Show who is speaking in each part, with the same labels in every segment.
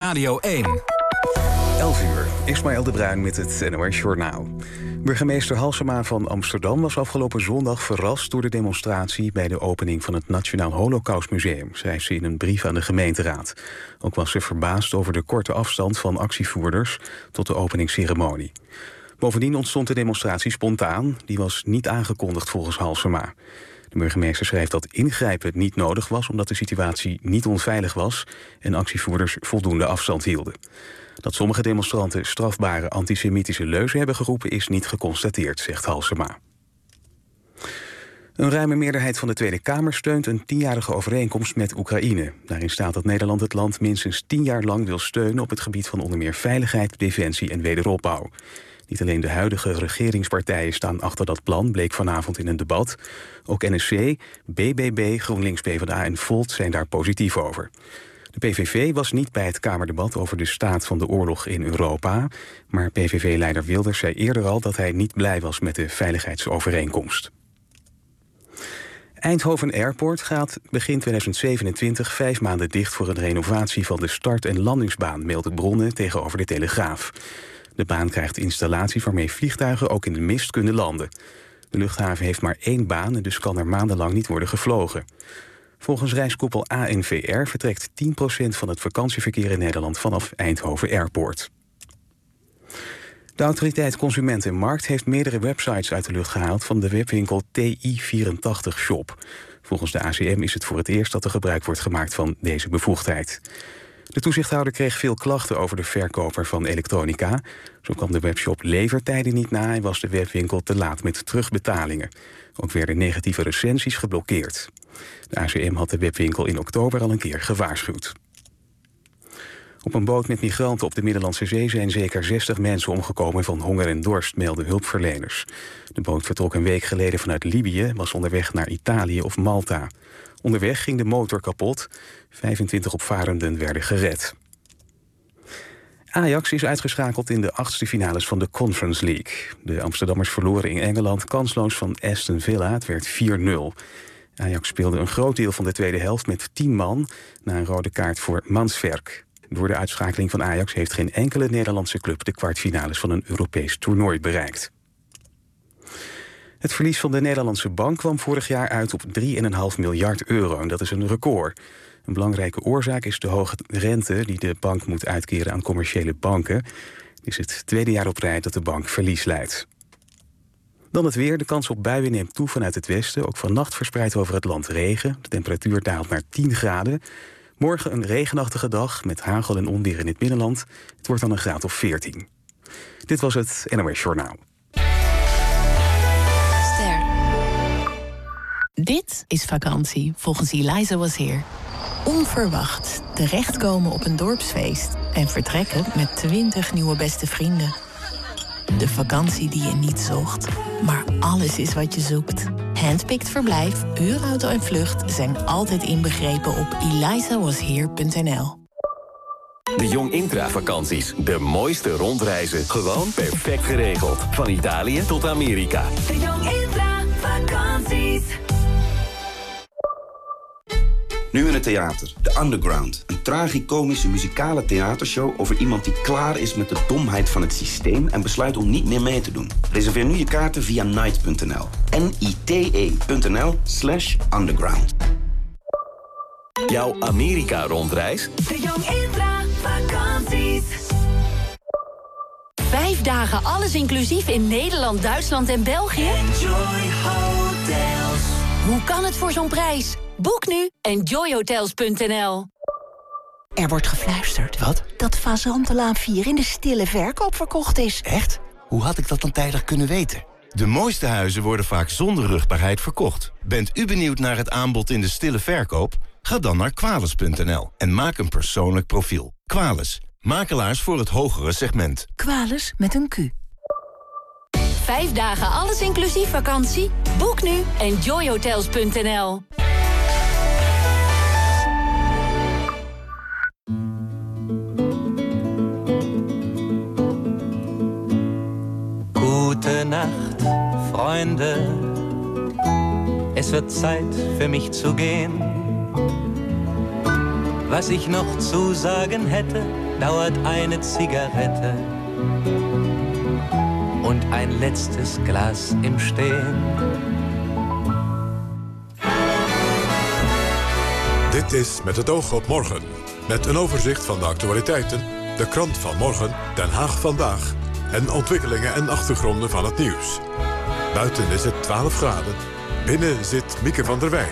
Speaker 1: Radio 1.
Speaker 2: 11 uur, Ismaël de Bruin met het NOS Journaal. Burgemeester Halsema van Amsterdam was afgelopen zondag verrast door de demonstratie bij de opening van het Nationaal Holocaustmuseum, schrijft ze in een brief aan de gemeenteraad. Ook was ze verbaasd over de korte afstand van actievoerders tot de openingsceremonie. Bovendien ontstond de demonstratie spontaan, die was niet aangekondigd volgens Halsema. De burgemeester schrijft dat ingrijpen niet nodig was omdat de situatie niet onveilig was en actievoerders voldoende afstand hielden. Dat sommige demonstranten strafbare antisemitische leuzen hebben geroepen is niet geconstateerd, zegt Halsema. Een ruime meerderheid van de Tweede Kamer steunt een 10-jarige overeenkomst met Oekraïne. Daarin staat dat Nederland het land minstens 10 jaar lang wil steunen op het gebied van onder meer veiligheid, defensie en wederopbouw. Niet alleen de huidige regeringspartijen staan achter dat plan, bleek vanavond in een debat. Ook NSC, BBB, GroenLinks, PvdA en Volt zijn daar positief over. De PVV was niet bij het Kamerdebat over de staat van de oorlog in Europa. Maar PVV-leider Wilders zei eerder al dat hij niet blij was met de veiligheidsovereenkomst. Eindhoven Airport gaat begin 2027 5 maanden dicht voor een renovatie van de start- en landingsbaan, melden bronnen tegenover de Telegraaf. De baan krijgt installaties waarmee vliegtuigen ook in de mist kunnen landen. De luchthaven heeft maar 1 baan en dus kan er maandenlang niet worden gevlogen. Volgens reiskoepel ANVR vertrekt 10% van het vakantieverkeer in Nederland vanaf Eindhoven Airport. De autoriteit Consument en Markt heeft meerdere websites uit de lucht gehaald van de webwinkel TI84 Shop. Volgens de ACM is het voor het eerst dat er gebruik wordt gemaakt van deze bevoegdheid. De toezichthouder kreeg veel klachten over de verkoper van elektronica. Zo kwam de webshop levertijden niet na en was de webwinkel te laat met terugbetalingen. Ook werden negatieve recensies geblokkeerd. De ACM had de webwinkel in oktober al een keer gewaarschuwd. Op een boot met migranten op de Middellandse Zee zijn zeker 60 mensen omgekomen van honger en dorst, melden hulpverleners. De boot vertrok een week geleden vanuit Libië, was onderweg naar Italië of Malta. Onderweg ging de motor kapot. 25 opvarenden werden gered. Ajax is uitgeschakeld in de 8e finales van de Conference League. De Amsterdammers verloren in Engeland kansloos van Aston Villa. Het werd 4-0. Ajax speelde een groot deel van de tweede helft met 10 man na een rode kaart voor Mansverk. Door de uitschakeling van Ajax heeft geen enkele Nederlandse club de kwartfinales van een Europees toernooi bereikt. Het verlies van de Nederlandse bank kwam vorig jaar uit op 3,5 miljard euro. En dat is een record. Een belangrijke oorzaak is de hoge rente die de bank moet uitkeren aan commerciële banken. Het is het tweede jaar op rij dat de bank verlies leidt. Dan het weer. De kans op buien neemt toe vanuit het westen. Ook vannacht verspreidt over het land regen. De temperatuur daalt naar 10 graden. Morgen een regenachtige dag met hagel en onweer in het binnenland. Het wordt dan een graad of 14. Dit was het NOS Journaal.
Speaker 3: Dit is vakantie volgens Eliza Was Here. Onverwacht terechtkomen op een dorpsfeest en vertrekken met 20 nieuwe beste vrienden. De vakantie die je niet zocht, maar alles is wat je zoekt. Handpicked verblijf, huurauto en vlucht zijn altijd inbegrepen op elizawasheer.nl.
Speaker 4: De Jong Intra-vakanties. De mooiste rondreizen. Gewoon perfect geregeld. Van Italië tot Amerika.
Speaker 5: De Jong Intra-vakanties.
Speaker 6: Nu in het theater, The Underground. Een tragicomische muzikale theatershow over iemand die klaar is met de domheid van het systeem en besluit om niet meer mee te doen. Reserveer nu je kaarten via night.nl. nite.nl/underground.
Speaker 4: Jouw Amerika-rondreis?
Speaker 5: De Jong Intra-vakanties.
Speaker 7: 5 dagen alles inclusief in Nederland, Duitsland en België?
Speaker 5: Enjoy Hotels.
Speaker 7: Hoe kan het voor zo'n prijs? Boek nu enjoyhotels.nl.
Speaker 8: Er wordt gefluisterd.
Speaker 9: Wat?
Speaker 8: Dat Fazantenlaan 4 in de stille verkoop verkocht is.
Speaker 9: Echt? Hoe had ik dat dan tijdig kunnen weten? De mooiste huizen worden vaak zonder rugbaarheid verkocht. Bent u benieuwd naar het aanbod in de stille verkoop? Ga dan naar Quales.nl en maak een persoonlijk profiel. Quales, makelaars voor het hogere segment.
Speaker 8: Quales met een Q.
Speaker 7: 5 dagen alles inclusief vakantie? Boek nu enjoyhotels.nl.
Speaker 10: Gute Nacht, Freunde. Es wird Zeit für mich zu gehen. Was ich noch zu sagen hätte, dauert eine Zigarette und ein letztes Glas im Stehen.
Speaker 1: Dit is Met het oog op morgen. Met een overzicht van de actualiteiten, de krant van morgen, Den Haag vandaag en ontwikkelingen en achtergronden van het nieuws. Buiten is het 12 graden. Binnen zit Mieke van der Wij.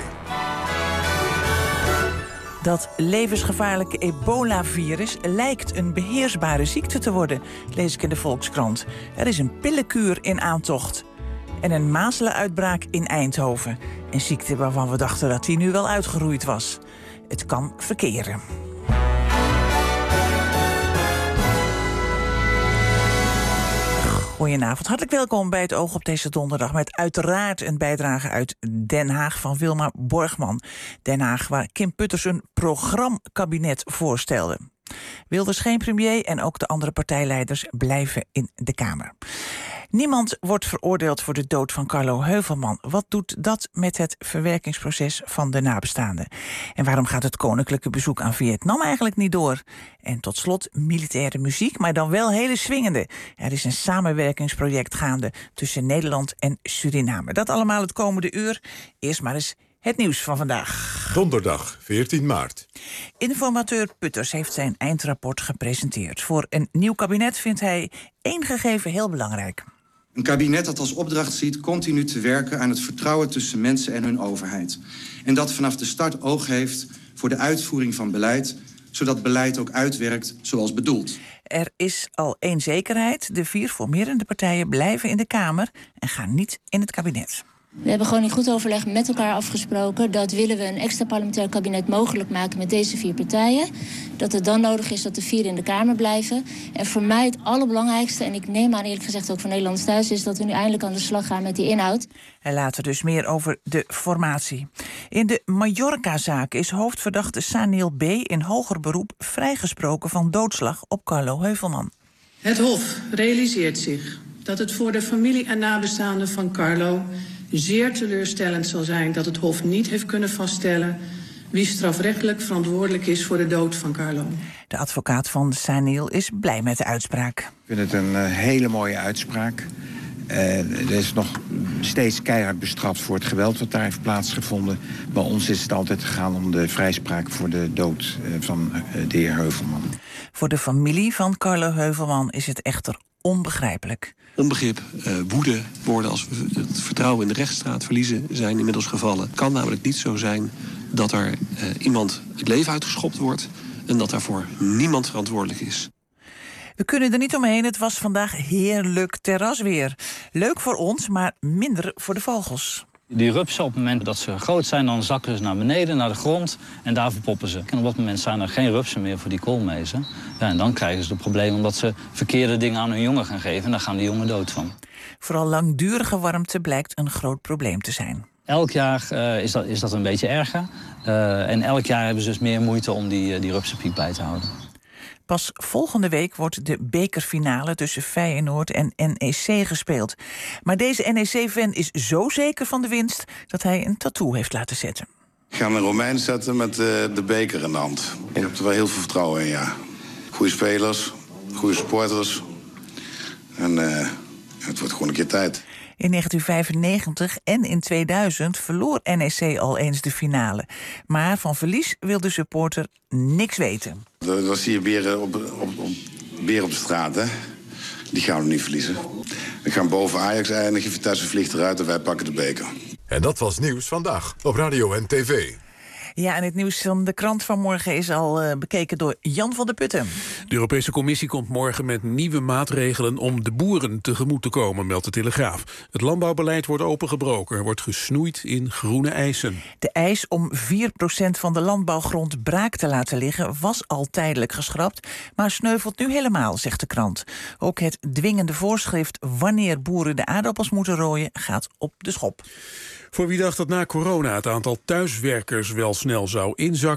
Speaker 11: Dat levensgevaarlijke ebola-virus lijkt een beheersbare ziekte te worden, lees ik in de Volkskrant. Er is een pillenkuur in aantocht. En een mazelenuitbraak in Eindhoven. Een ziekte waarvan we dachten dat die nu wel uitgeroeid was. Het kan verkeren. Goedenavond, hartelijk welkom bij het Oog op deze donderdag... met uiteraard een bijdrage uit Den Haag van Wilma Borgman. Den Haag, waar Kim Putters een programmakabinet voorstelde. Wilders geen premier en ook de andere partijleiders blijven in de Kamer. Niemand wordt veroordeeld voor de dood van Carlo Heuvelman. Wat doet dat met het verwerkingsproces van de nabestaanden? En waarom gaat het koninklijke bezoek aan Vietnam eigenlijk niet door? En tot slot militaire muziek, maar dan wel hele swingende. Er is een samenwerkingsproject gaande tussen Nederland en Suriname. Dat allemaal het komende uur. Eerst maar eens het nieuws van vandaag.
Speaker 1: Donderdag, 14 maart.
Speaker 11: Informateur Putters heeft zijn eindrapport gepresenteerd. Voor een nieuw kabinet vindt hij één gegeven heel belangrijk.
Speaker 12: Een kabinet dat als opdracht ziet continu te werken aan het vertrouwen tussen mensen en hun overheid. En dat vanaf de start oog heeft voor de uitvoering van beleid, zodat beleid ook uitwerkt zoals bedoeld.
Speaker 11: Er is al één zekerheid. De 4 formerende partijen blijven in de Kamer en gaan niet in het kabinet.
Speaker 13: We hebben gewoon in goed overleg met elkaar afgesproken dat willen we een extra parlementair kabinet mogelijk maken met deze 4 partijen. Dat het dan nodig is dat de 4 in de Kamer blijven. En voor mij het allerbelangrijkste, en ik neem aan eerlijk gezegd ook voor Nederlanders thuis, is dat we nu eindelijk aan de slag gaan met die inhoud.
Speaker 11: En later dus meer over de formatie. In de Mallorca-zaak is hoofdverdachte Sanil B. in hoger beroep vrijgesproken van doodslag op Carlo Heuvelman.
Speaker 14: Het Hof realiseert zich dat het voor de familie en nabestaanden van Carlo zeer teleurstellend zal zijn dat het Hof niet heeft kunnen vaststellen wie strafrechtelijk verantwoordelijk is voor de dood van Carlo.
Speaker 11: De advocaat van Sanil is blij met de uitspraak.
Speaker 15: Ik vind het een hele mooie uitspraak. Er is nog steeds keihard bestraft voor het geweld wat daar heeft plaatsgevonden. Bij ons is het altijd gegaan om de vrijspraak voor de dood van de heer Heuvelman.
Speaker 11: Voor de familie van Carlo Heuvelman is het echter onbegrijpelijk.
Speaker 16: Onbegrip, woede, woorden als we het vertrouwen in de rechtsstaat verliezen zijn inmiddels gevallen. Het kan namelijk niet zo zijn dat er iemand het leven uitgeschopt wordt en dat daarvoor niemand verantwoordelijk is.
Speaker 11: We kunnen er niet omheen, het was vandaag heerlijk terrasweer. Leuk voor ons, maar minder voor de vogels.
Speaker 17: Die rupsen, op het moment dat ze groot zijn, dan zakken ze naar beneden, naar de grond en daar verpoppen ze. En op dat moment zijn er geen rupsen meer voor die koolmezen. Ja, en dan krijgen ze het probleem omdat ze verkeerde dingen aan hun jongen gaan geven en daar gaan die jongen dood van. Vooral langdurige warmte blijkt een groot probleem te zijn. Elk jaar is dat een beetje erger. En elk jaar hebben ze dus meer moeite om die rupsenpiek bij te houden.
Speaker 11: Pas volgende week wordt de bekerfinale tussen Feyenoord en NEC gespeeld. Maar deze NEC-fan is zo zeker van de winst dat hij een tattoo heeft laten zetten.
Speaker 18: Ik ga een Romein zetten met de beker in de hand. Ik heb er wel heel veel vertrouwen in, ja. Goede spelers, goede supporters. En het wordt gewoon een keer tijd.
Speaker 11: In 1995 en in 2000 verloor NEC al eens de finale. Maar van verlies wil de supporter niks weten.
Speaker 18: Dan zie je beren op de straat, hè. Die gaan we niet verliezen. We gaan boven Ajax eindigen, Vitesse vliegt eruit en wij pakken de beker.
Speaker 1: En dat was Nieuws Vandaag op radio en tv.
Speaker 11: Ja, en het nieuws van de krant van morgen is al bekeken door Jan van der Putten.
Speaker 19: De Europese Commissie komt morgen met nieuwe maatregelen om de boeren tegemoet te komen, meldt de Telegraaf. Het landbouwbeleid wordt opengebroken. Er wordt gesnoeid in groene eisen.
Speaker 11: De eis om 4% van de landbouwgrond braak te laten liggen was al tijdelijk geschrapt, maar sneuvelt nu helemaal, zegt de krant. Ook het dwingende voorschrift wanneer boeren de aardappels moeten rooien gaat op de schop.
Speaker 19: Voor wie dacht dat na corona het aantal thuiswerkers wel snel zou inzakken,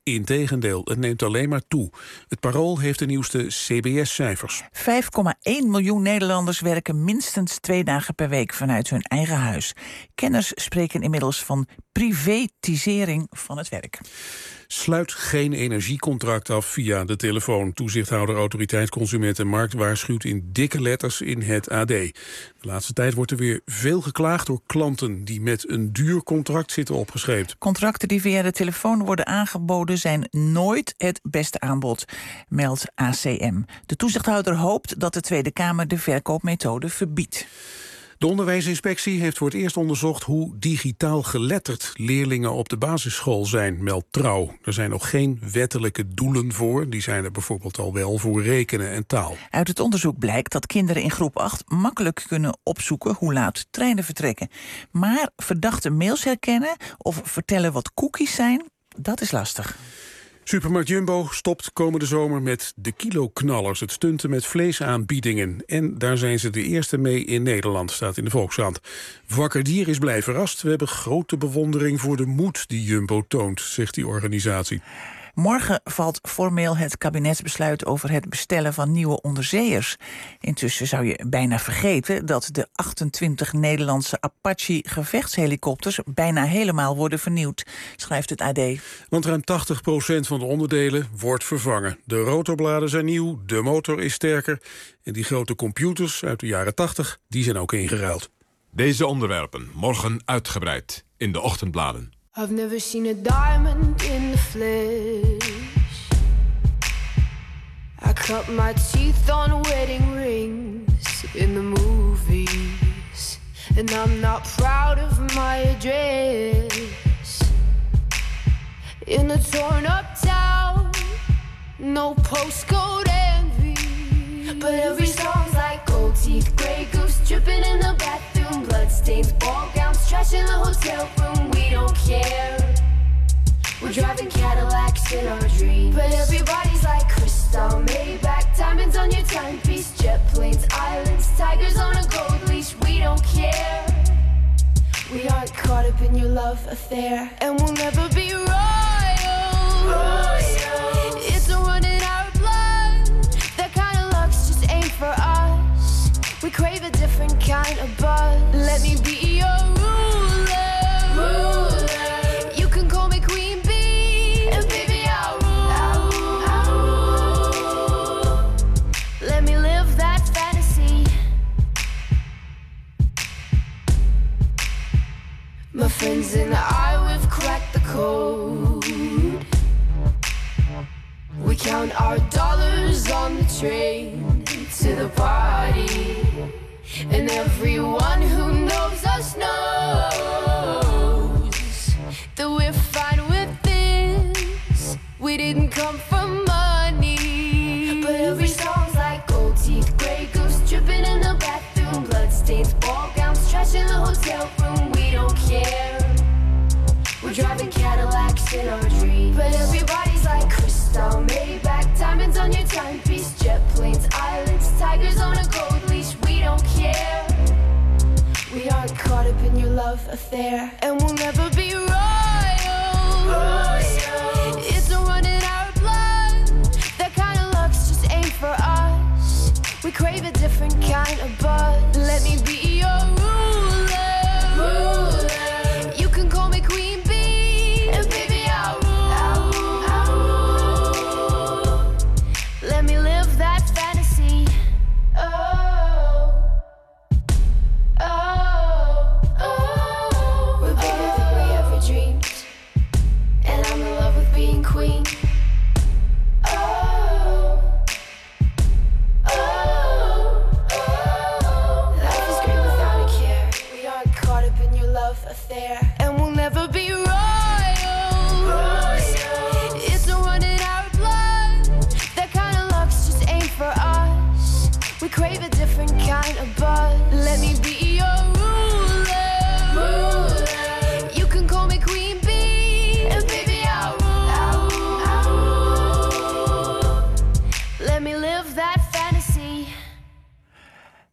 Speaker 19: Integendeel, het neemt alleen maar toe. Het Parool heeft de nieuwste CBS-cijfers.
Speaker 11: 5,1 miljoen Nederlanders werken minstens 2 dagen per week vanuit hun eigen huis. Kenners spreken inmiddels van privatisering van het werk.
Speaker 19: Sluit geen energiecontract af via de telefoon. Toezichthouder Autoriteit Consument en Markt waarschuwt in dikke letters in het AD. De laatste tijd wordt er weer veel geklaagd door klanten die met een duur contract zitten opgescheept.
Speaker 11: Contracten die via de telefoon worden aangeboden zijn nooit het beste aanbod, meldt ACM. De toezichthouder hoopt dat de Tweede Kamer de verkoopmethode verbiedt.
Speaker 19: De onderwijsinspectie heeft voor het eerst onderzocht hoe digitaal geletterd leerlingen op de basisschool zijn, meldt Trouw. Er zijn nog geen wettelijke doelen voor. Die zijn er bijvoorbeeld al wel voor rekenen en taal.
Speaker 11: Uit het onderzoek blijkt dat kinderen in groep 8 makkelijk kunnen opzoeken hoe laat treinen vertrekken. Maar verdachte mails herkennen of vertellen wat cookies zijn, dat is lastig.
Speaker 19: Supermarkt Jumbo stopt komende zomer met de kiloknallers, het stunten met vleesaanbiedingen. En daar zijn ze de eerste mee in Nederland, staat in de Volkskrant. Wakker Dier is blij verrast. We hebben grote bewondering voor de moed die Jumbo toont, zegt die organisatie.
Speaker 11: Morgen valt formeel het kabinetsbesluit over het bestellen van nieuwe onderzeeërs. Intussen zou je bijna vergeten dat de 28 Nederlandse Apache-gevechtshelikopters bijna helemaal worden vernieuwd, schrijft het AD.
Speaker 19: Want ruim 80% van de onderdelen wordt vervangen. De rotorbladen zijn nieuw, de motor is sterker en die grote computers uit de jaren 80, die zijn ook ingeruild.
Speaker 1: Deze onderwerpen morgen uitgebreid in de ochtendbladen.
Speaker 20: I've never seen a diamond in the flesh. I cut my teeth on wedding rings in the movies. And I'm not proud of my address. In a torn up town, no postcode envy. But every song's like gold teeth, grey goose dripping in the bathroom, bloodstains, ball gowns, trash in the hotel room. We don't care. We're driving Cadillacs in our dreams. But everybody's like crystal, Maybach, diamonds on your timepiece, jet planes, islands, tigers on a gold leash. We don't care. We aren't caught up in your love affair, and we'll never be royals. It's a run in our blood. That kind of luck's just ain't for us. We crave a different kind of buzz. Let me be your ruler. You can call me Queen Bee, and baby I'll rule. Let me live that fantasy. My friends and I, we've cracked the code. We count our dollars on the train to the party. And everyone who knows us knows that we're fine with this. We didn't come for money. But every song's like gold teeth, grey goose dripping in the bathroom, bloodstains, ball gowns, trash in the hotel room. We don't care. We're driving Cadillacs in our dreams. But everybody's like crystal, Maybach, diamonds on your timepiece, jet planes, islands, tigers on a gold leash. We don't care. We aren't caught up in your love affair, and we'll never be royals. It's a run in our blood. That kind of luck's just ain't for us. We crave a different kind of buzz. Let me be your ruler. You can call me Queen Bee, and baby I'll rule. Let me live that fantasy. We're bigger than we ever dreamed, and I'm in love with being queen. Life is great without a care. We aren't caught up in your love affair, and we'll never be royals. It's a run in our blood. That kind of luck's just ain't for us. We crave a different kind of buzz. Let me be your ruler. You can call me Queen Bee, and baby I'll rule. Let me live that fantasy.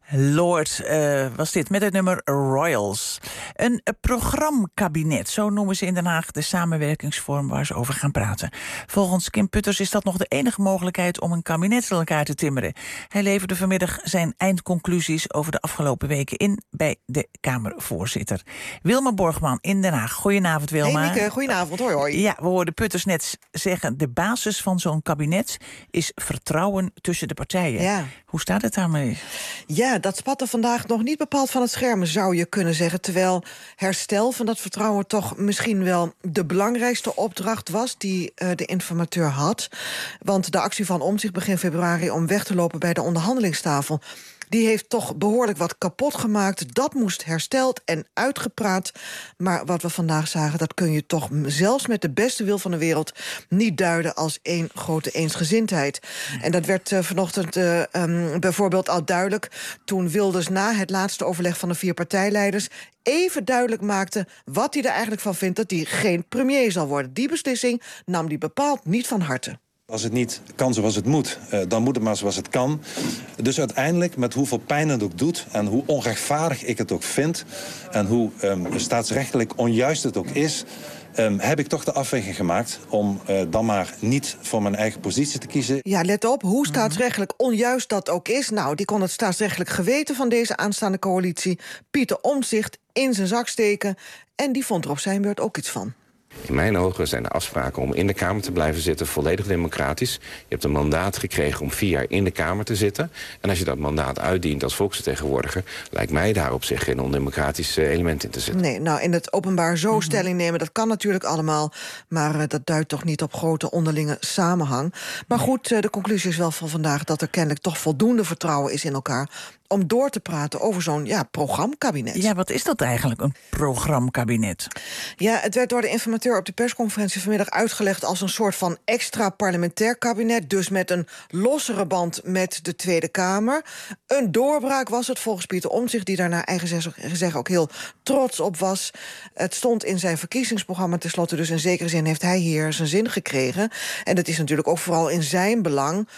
Speaker 11: Lord was dit met het nummer Royals. Een programmakabinet, zo noemen ze in Den Haag de samenwerkingsvorm waar ze over gaan praten. Volgens Kim Putters is dat nog de enige mogelijkheid om een kabinet aan elkaar te timmeren. Hij leverde vanmiddag zijn eindconclusies over de afgelopen weken in bij de Kamervoorzitter. Wilma Borgman in Den Haag. Goedenavond, Wilma.
Speaker 21: Hey Mieke, goedenavond. Hoi, hoi.
Speaker 11: Ja, we hoorden Putters net zeggen, de basis van zo'n kabinet is vertrouwen tussen de partijen.
Speaker 21: Ja.
Speaker 11: Hoe staat het daarmee?
Speaker 21: Ja, dat spatte vandaag nog niet bepaald van het scherm, zou je kunnen zeggen. Terwijl herstel van dat vertrouwen toch misschien wel de belangrijkste opdracht was die de informateur had. Want de actie van Omtzigt begin februari om weg te lopen bij de onderhandelingstafel, die heeft toch behoorlijk wat kapot gemaakt. Dat moest hersteld en uitgepraat. Maar wat we vandaag zagen, dat kun je toch zelfs met de beste wil van de wereld niet duiden als één grote eensgezindheid. En dat werd vanochtend bijvoorbeeld al duidelijk toen Wilders na het laatste overleg van de 4 partijleiders even duidelijk maakte wat hij er eigenlijk van vindt dat hij geen premier zal worden. Die beslissing nam hij bepaald niet van harte.
Speaker 22: Als het niet kan zoals het moet, dan moet het maar zoals het kan. Dus uiteindelijk, met hoeveel pijn het ook doet en hoe onrechtvaardig ik het ook vind en hoe staatsrechtelijk onjuist het ook is, heb ik toch de afweging gemaakt om dan maar niet voor mijn eigen positie te kiezen.
Speaker 21: Ja, let op, hoe staatsrechtelijk onjuist dat ook is. Nou, die kon het staatsrechtelijk geweten van deze aanstaande coalitie, Pieter Omtzigt, in zijn zak steken. En die vond er op zijn beurt ook iets van.
Speaker 23: In mijn ogen zijn de afspraken om in de Kamer te blijven zitten volledig democratisch. Je hebt een mandaat gekregen om 4 jaar in de Kamer te zitten. En als je dat mandaat uitdient als volksvertegenwoordiger, lijkt mij daar op zich geen ondemocratisch element in te zitten.
Speaker 21: Nee, nou, in het openbaar zo stelling nemen, dat kan natuurlijk allemaal. Maar dat duidt toch niet op grote onderlinge samenhang. Maar goed, de conclusie is wel van vandaag dat er kennelijk toch voldoende vertrouwen is in elkaar om door te praten over zo'n programmakabinet.
Speaker 11: Ja, wat is dat eigenlijk, een programmakabinet?
Speaker 21: Ja, het werd door de informateur op de persconferentie vanmiddag uitgelegd als een soort van extra parlementair kabinet, dus met een lossere band met de Tweede Kamer. Een doorbraak was het volgens Pieter Omtzigt, die daar naar eigen zeggen ook heel trots op was. Het stond in zijn verkiezingsprogramma tenslotte, dus in zekere zin heeft hij hier zijn zin gekregen. En dat is natuurlijk ook vooral in zijn belang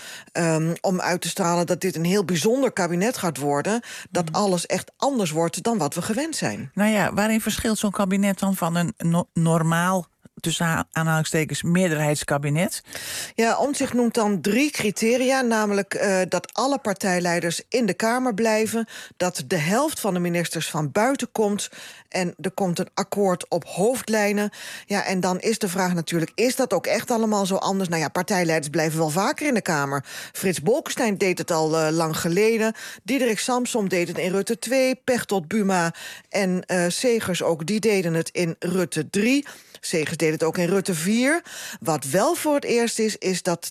Speaker 21: om uit te stralen dat dit een heel bijzonder kabinet gaat worden, dat alles echt anders wordt dan wat we gewend zijn.
Speaker 11: Nou ja, waarin verschilt zo'n kabinet dan van een normaal, tussen aanhalingstekens, meerderheidskabinet?
Speaker 21: Ja, Omtzigt noemt dan 3 criteria, namelijk dat alle partijleiders in de Kamer blijven, dat de helft van de ministers van buiten komt en er komt een akkoord op hoofdlijnen. Ja, en dan is de vraag natuurlijk, is dat ook echt allemaal zo anders? Nou ja, partijleiders blijven wel vaker in de Kamer. Frits Bolkestein deed het al lang geleden. Diederik Samsom deed het in Rutte 2. Pechtold, Buma en Segers ook, die deden het in Rutte 3. Segers deed het ook in Rutte 4. Wat wel voor het eerst is dat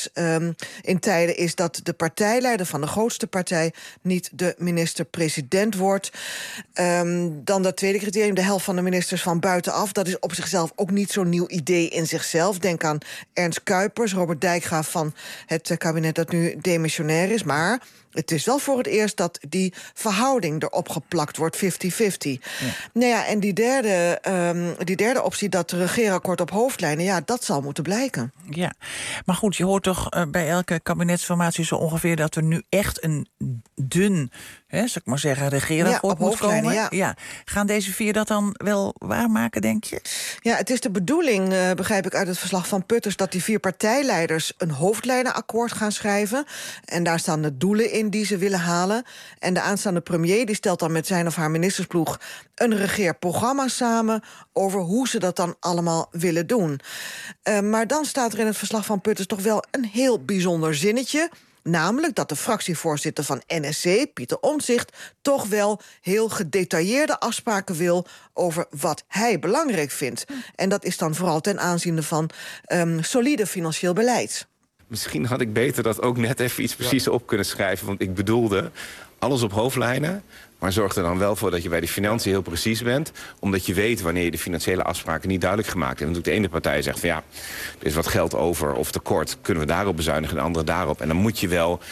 Speaker 21: in tijden is dat de partijleider van de grootste partij niet de minister-president wordt. Dan dat tweede criterium, de helft van de ministers van buitenaf. Dat is op zichzelf ook niet zo'n nieuw idee in zichzelf. Denk aan Ernst Kuipers, Robert Dijkgraaf van het kabinet dat nu demissionair is. Maar het is wel voor het eerst dat die verhouding erop geplakt wordt, 50-50. Ja. Nou ja, en die derde optie, dat regeerakkoord op hoofdlijnen, ja, dat zal moeten blijken.
Speaker 11: Ja, maar goed, je hoort toch bij elke kabinetsformatie zo ongeveer dat er nu echt een dun, zal ik maar zeggen, regeerakkoord moet komen. Ja. Gaan deze 4 dat dan wel waarmaken, denk je?
Speaker 21: Ja, het is de bedoeling, begrijp ik uit het verslag van Putters, dat die 4 partijleiders een hoofdlijnenakkoord gaan schrijven. En daar staan de doelen in die ze willen halen. En de aanstaande premier die stelt dan met zijn of haar ministersploeg een regeerprogramma samen over hoe ze dat dan allemaal willen doen. Maar dan staat er in het verslag van Putters toch wel een heel bijzonder zinnetje. Namelijk dat de fractievoorzitter van NSC, Pieter Omtzigt, toch wel heel gedetailleerde afspraken wil over wat hij belangrijk vindt. En dat is dan vooral ten aanzien van solide financieel beleid.
Speaker 23: Misschien had ik beter dat ook net even iets preciezer op kunnen schrijven. Want ik bedoelde alles op hoofdlijnen. Maar zorg er dan wel voor dat je bij de financiën heel precies bent. Omdat je weet wanneer je de financiële afspraken niet duidelijk gemaakt hebt. En natuurlijk de ene partij zegt van ja, er is wat geld over of tekort. Kunnen we daarop bezuinigen en de andere daarop. En dan moet je wel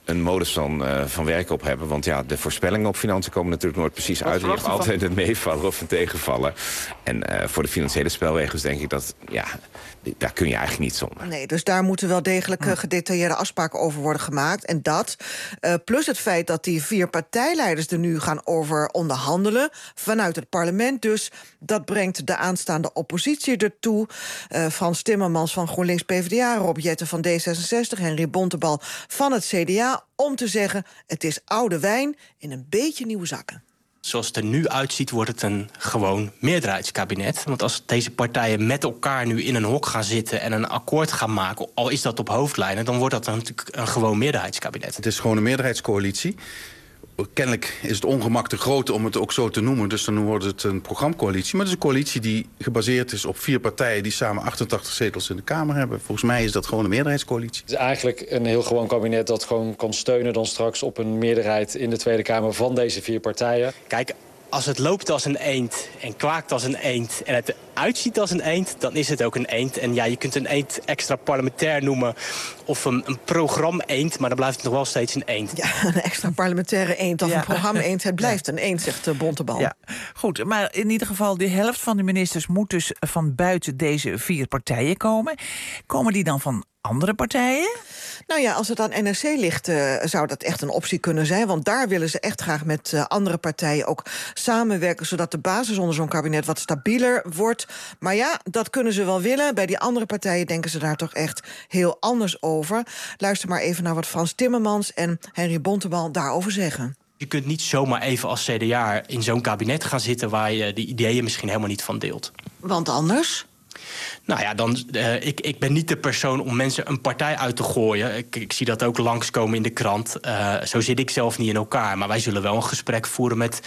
Speaker 23: een modus van werken op hebben. Want ja, de voorspellingen op financiën komen natuurlijk nooit precies uit. Je hebt altijd een meevallen of een tegenvallen. En voor de financiële spelregels denk ik dat... ja, daar kun je eigenlijk niet zonder.
Speaker 21: Nee, dus daar moeten wel degelijk gedetailleerde afspraken over worden gemaakt. En dat, plus het feit dat die 4 partijleiders er nu gaan over onderhandelen, vanuit het parlement dus, dat brengt de aanstaande oppositie ertoe. Frans Timmermans van GroenLinks PvdA, Rob Jetten van D66, Henry Bontebal van het CDA, om te zeggen, het is oude wijn in een beetje nieuwe zakken.
Speaker 2: Zoals het er nu uitziet, wordt het een gewoon meerderheidskabinet. Want als deze partijen met elkaar nu in een hok gaan zitten en een akkoord gaan maken, al is dat op hoofdlijnen, dan wordt dat natuurlijk een gewoon meerderheidskabinet.
Speaker 22: Het is gewoon een meerderheidscoalitie. Kennelijk is het ongemak te groot om het ook zo te noemen. Dus dan wordt het een programmacoalitie. Maar het is een coalitie die gebaseerd is op 4 partijen die samen 88 zetels in de Kamer hebben. Volgens mij is dat gewoon een meerderheidscoalitie.
Speaker 3: Het is eigenlijk een heel gewoon kabinet dat gewoon kan steunen dan straks op een meerderheid in de Tweede Kamer van deze 4 partijen.
Speaker 2: Kijk, als het loopt als een eend en kwaakt als een eend en het uitziet als een eend, dan is het ook een eend. En ja, je kunt een eend extra parlementair noemen of een programma-eend, maar dan blijft het nog wel steeds een eend.
Speaker 21: Ja, een extra parlementaire eend of een programma-eend. Het blijft een eend, zegt Bontebal.
Speaker 11: Ja, goed, maar in ieder geval, de helft van de ministers moet dus van buiten deze 4 partijen komen. Komen die dan van andere partijen?
Speaker 21: Nou ja, als het aan NRC ligt, zou dat echt een optie kunnen zijn. Want daar willen ze echt graag met andere partijen ook samenwerken, zodat de basis onder zo'n kabinet wat stabieler wordt. Maar ja, dat kunnen ze wel willen. Bij die andere partijen denken ze daar toch echt heel anders over. Luister maar even naar wat Frans Timmermans en Henry Bontebal daarover zeggen.
Speaker 2: Je kunt niet zomaar even als CDA in zo'n kabinet gaan zitten waar je de ideeën misschien helemaal niet van deelt.
Speaker 21: Want anders?
Speaker 2: Nou ja, ik ben niet de persoon om mensen een partij uit te gooien. Ik zie dat ook langskomen in de krant. Zo zit ik zelf niet in elkaar. Maar wij zullen wel een gesprek voeren met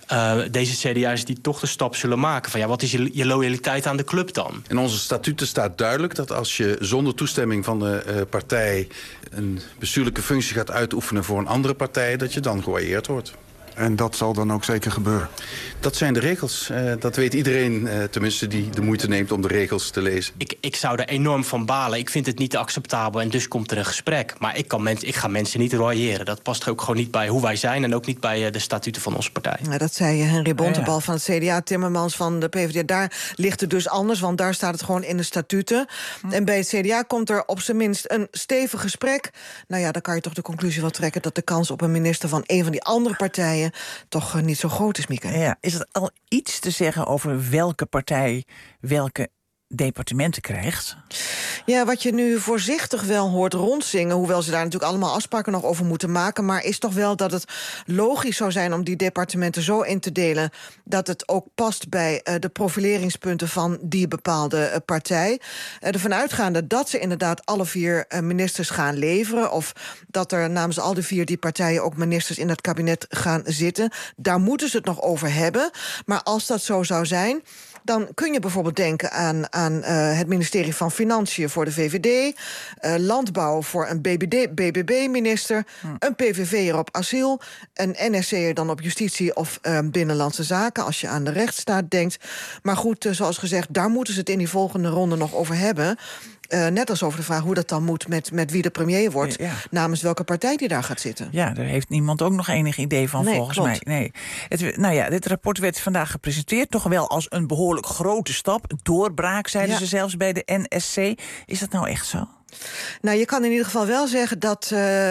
Speaker 2: deze CDA's die toch de stap zullen maken. Van ja, wat is je loyaliteit aan de club dan?
Speaker 22: In onze statuten staat duidelijk dat als je zonder toestemming van de partij een bestuurlijke functie gaat uitoefenen voor een andere partij, dat je dan gewaardeerd wordt.
Speaker 6: En dat zal dan ook zeker gebeuren?
Speaker 22: Dat zijn de regels. Dat weet iedereen, tenminste, die de moeite neemt om de regels te lezen.
Speaker 2: Ik zou er enorm van balen. Ik vind het niet acceptabel en dus komt er een gesprek. Maar ik ga mensen niet royeren. Dat past er ook gewoon niet bij hoe wij zijn en ook niet bij de statuten van onze partij.
Speaker 21: Ja, dat zei Henry Bontebal van het CDA, Timmermans van de PvdA. Daar ligt het dus anders, want daar staat het gewoon in de statuten. En bij het CDA komt er op zijn minst een stevig gesprek. Nou ja, dan kan je toch de conclusie wel trekken dat de kans op een minister van een van die andere partijen toch niet zo groot is, Mieke.
Speaker 11: Ja, is er al iets te zeggen over welke partij welke departementen krijgt?
Speaker 21: Ja, wat je nu voorzichtig wel hoort rondzingen, hoewel ze daar natuurlijk allemaal afspraken nog over moeten maken, maar is toch wel dat het logisch zou zijn om die departementen zo in te delen dat het ook past bij de profileringspunten van die bepaalde partij. Ervan uitgaande dat ze inderdaad alle 4 ministers gaan leveren, of dat er namens al de 4 die partijen ook ministers in het kabinet gaan zitten. Daar moeten ze het nog over hebben. Maar als dat zo zou zijn, dan kun je bijvoorbeeld denken aan het ministerie van Financiën voor de VVD, Landbouw voor een BBB-minister, een PVV'er op asiel, een NSC'er dan op justitie of binnenlandse zaken, als je aan de rechtsstaat denkt. Maar goed, zoals gezegd, daar moeten ze het in die volgende ronde nog over hebben. Net als over de vraag hoe dat dan moet met wie de premier wordt, namens welke partij die daar gaat zitten.
Speaker 11: Ja, daar heeft niemand ook nog enig idee van, volgens
Speaker 21: klopt.
Speaker 11: mij. Nee. Dit rapport werd vandaag gepresenteerd, toch wel als een behoorlijk grote stap. Doorbraak, zeiden ze zelfs bij de NSC. Is dat nou echt zo?
Speaker 21: Nou, je kan in ieder geval wel zeggen dat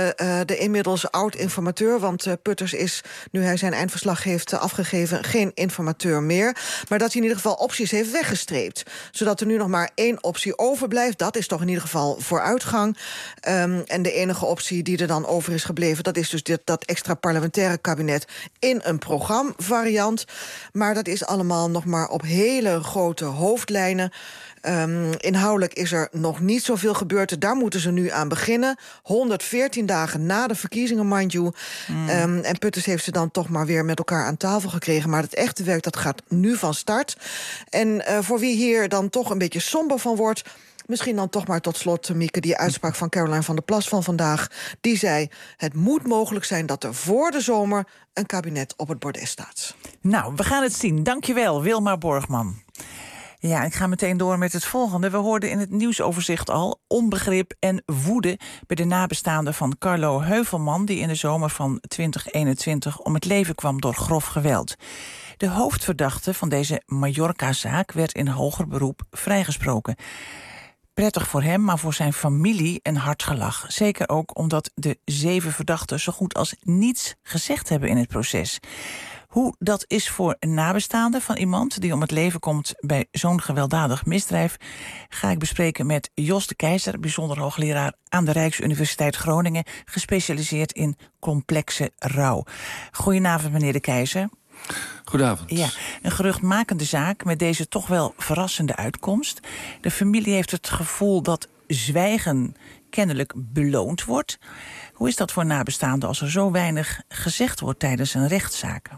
Speaker 21: de inmiddels oud-informateur, want Putters is, nu hij zijn eindverslag heeft afgegeven, geen informateur meer, maar dat hij in ieder geval opties heeft weggestreept. Zodat er nu nog maar 1 optie overblijft. Dat is toch in ieder geval vooruitgang. En de enige optie die er dan over is gebleven, dat is dus dat extra parlementaire kabinet in een programmavariant. Maar dat is allemaal nog maar op hele grote hoofdlijnen. Inhoudelijk is er nog niet zoveel gebeurd. Daar moeten ze nu aan beginnen. 114 dagen na de verkiezingen, mind you. En Putters heeft ze dan toch maar weer met elkaar aan tafel gekregen. Maar het echte werk, dat gaat nu van start. En voor wie hier dan toch een beetje somber van wordt, misschien dan toch maar tot slot, Mieke, die uitspraak van Caroline van der Plas van vandaag. Die zei, het moet mogelijk zijn dat er voor de zomer een kabinet op het bordes staat.
Speaker 11: Nou, we gaan het zien. Dankjewel, Wilma Borgman. Ja, ik ga meteen door met het volgende. We hoorden in het nieuwsoverzicht al onbegrip en woede bij de nabestaanden van Carlo Heuvelman, die in de zomer van 2021 om het leven kwam door grof geweld. De hoofdverdachte van deze Mallorca-zaak werd in hoger beroep vrijgesproken. Prettig voor hem, maar voor zijn familie een hard gelach. Zeker ook omdat de 7 verdachten zo goed als niets gezegd hebben in het proces. Hoe dat is voor een nabestaande van iemand die om het leven komt bij zo'n gewelddadig misdrijf, ga ik bespreken met Jos de Keizer, bijzonder hoogleraar aan de Rijksuniversiteit Groningen, gespecialiseerd in complexe rouw. Goedenavond, meneer de Keizer.
Speaker 4: Goedenavond.
Speaker 11: Ja, een geruchtmakende zaak met deze toch wel verrassende uitkomst. De familie heeft het gevoel dat zwijgen kennelijk beloond wordt. Hoe is dat voor nabestaanden als er zo weinig gezegd wordt tijdens een rechtszaak?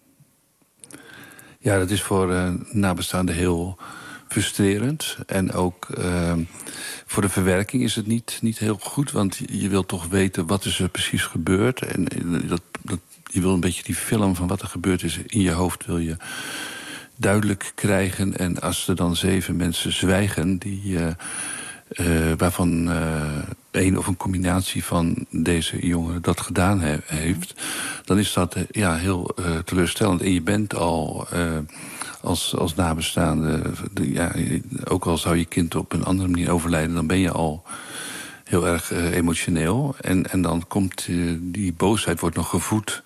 Speaker 4: Ja, dat is voor nabestaanden heel frustrerend. En ook voor de verwerking is het niet heel goed. Want je wilt toch weten wat is er precies gebeurd. En je wil een beetje die film van wat er gebeurd is in je hoofd wil je duidelijk krijgen. En als er dan 7 mensen zwijgen, waarvan één of een combinatie van deze jongen dat gedaan heeft, dan is dat heel teleurstellend. En je bent al als nabestaande, ook al zou je kind op een andere manier overlijden, dan ben je al heel erg emotioneel. En dan komt die boosheid wordt nog gevoed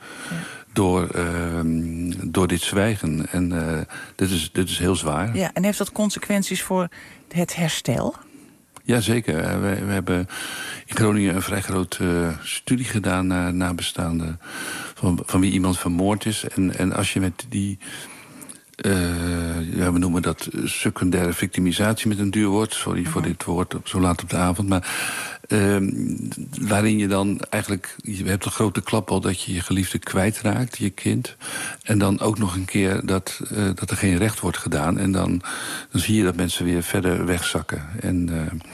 Speaker 4: door dit zwijgen. En dit is heel zwaar.
Speaker 11: Ja, en heeft dat consequenties voor het herstel?
Speaker 4: Jazeker. We hebben in Groningen een vrij grote studie gedaan naar nabestaanden van wie iemand vermoord is. En als je met die we noemen dat secundaire victimisatie met een duur woord. Sorry voor dit woord zo laat op de avond. Maar waarin je dan eigenlijk, je hebt een grote klap al dat je je geliefde kwijtraakt, je kind. En dan ook nog een keer dat er geen recht wordt gedaan. En dan zie je dat mensen weer verder wegzakken. En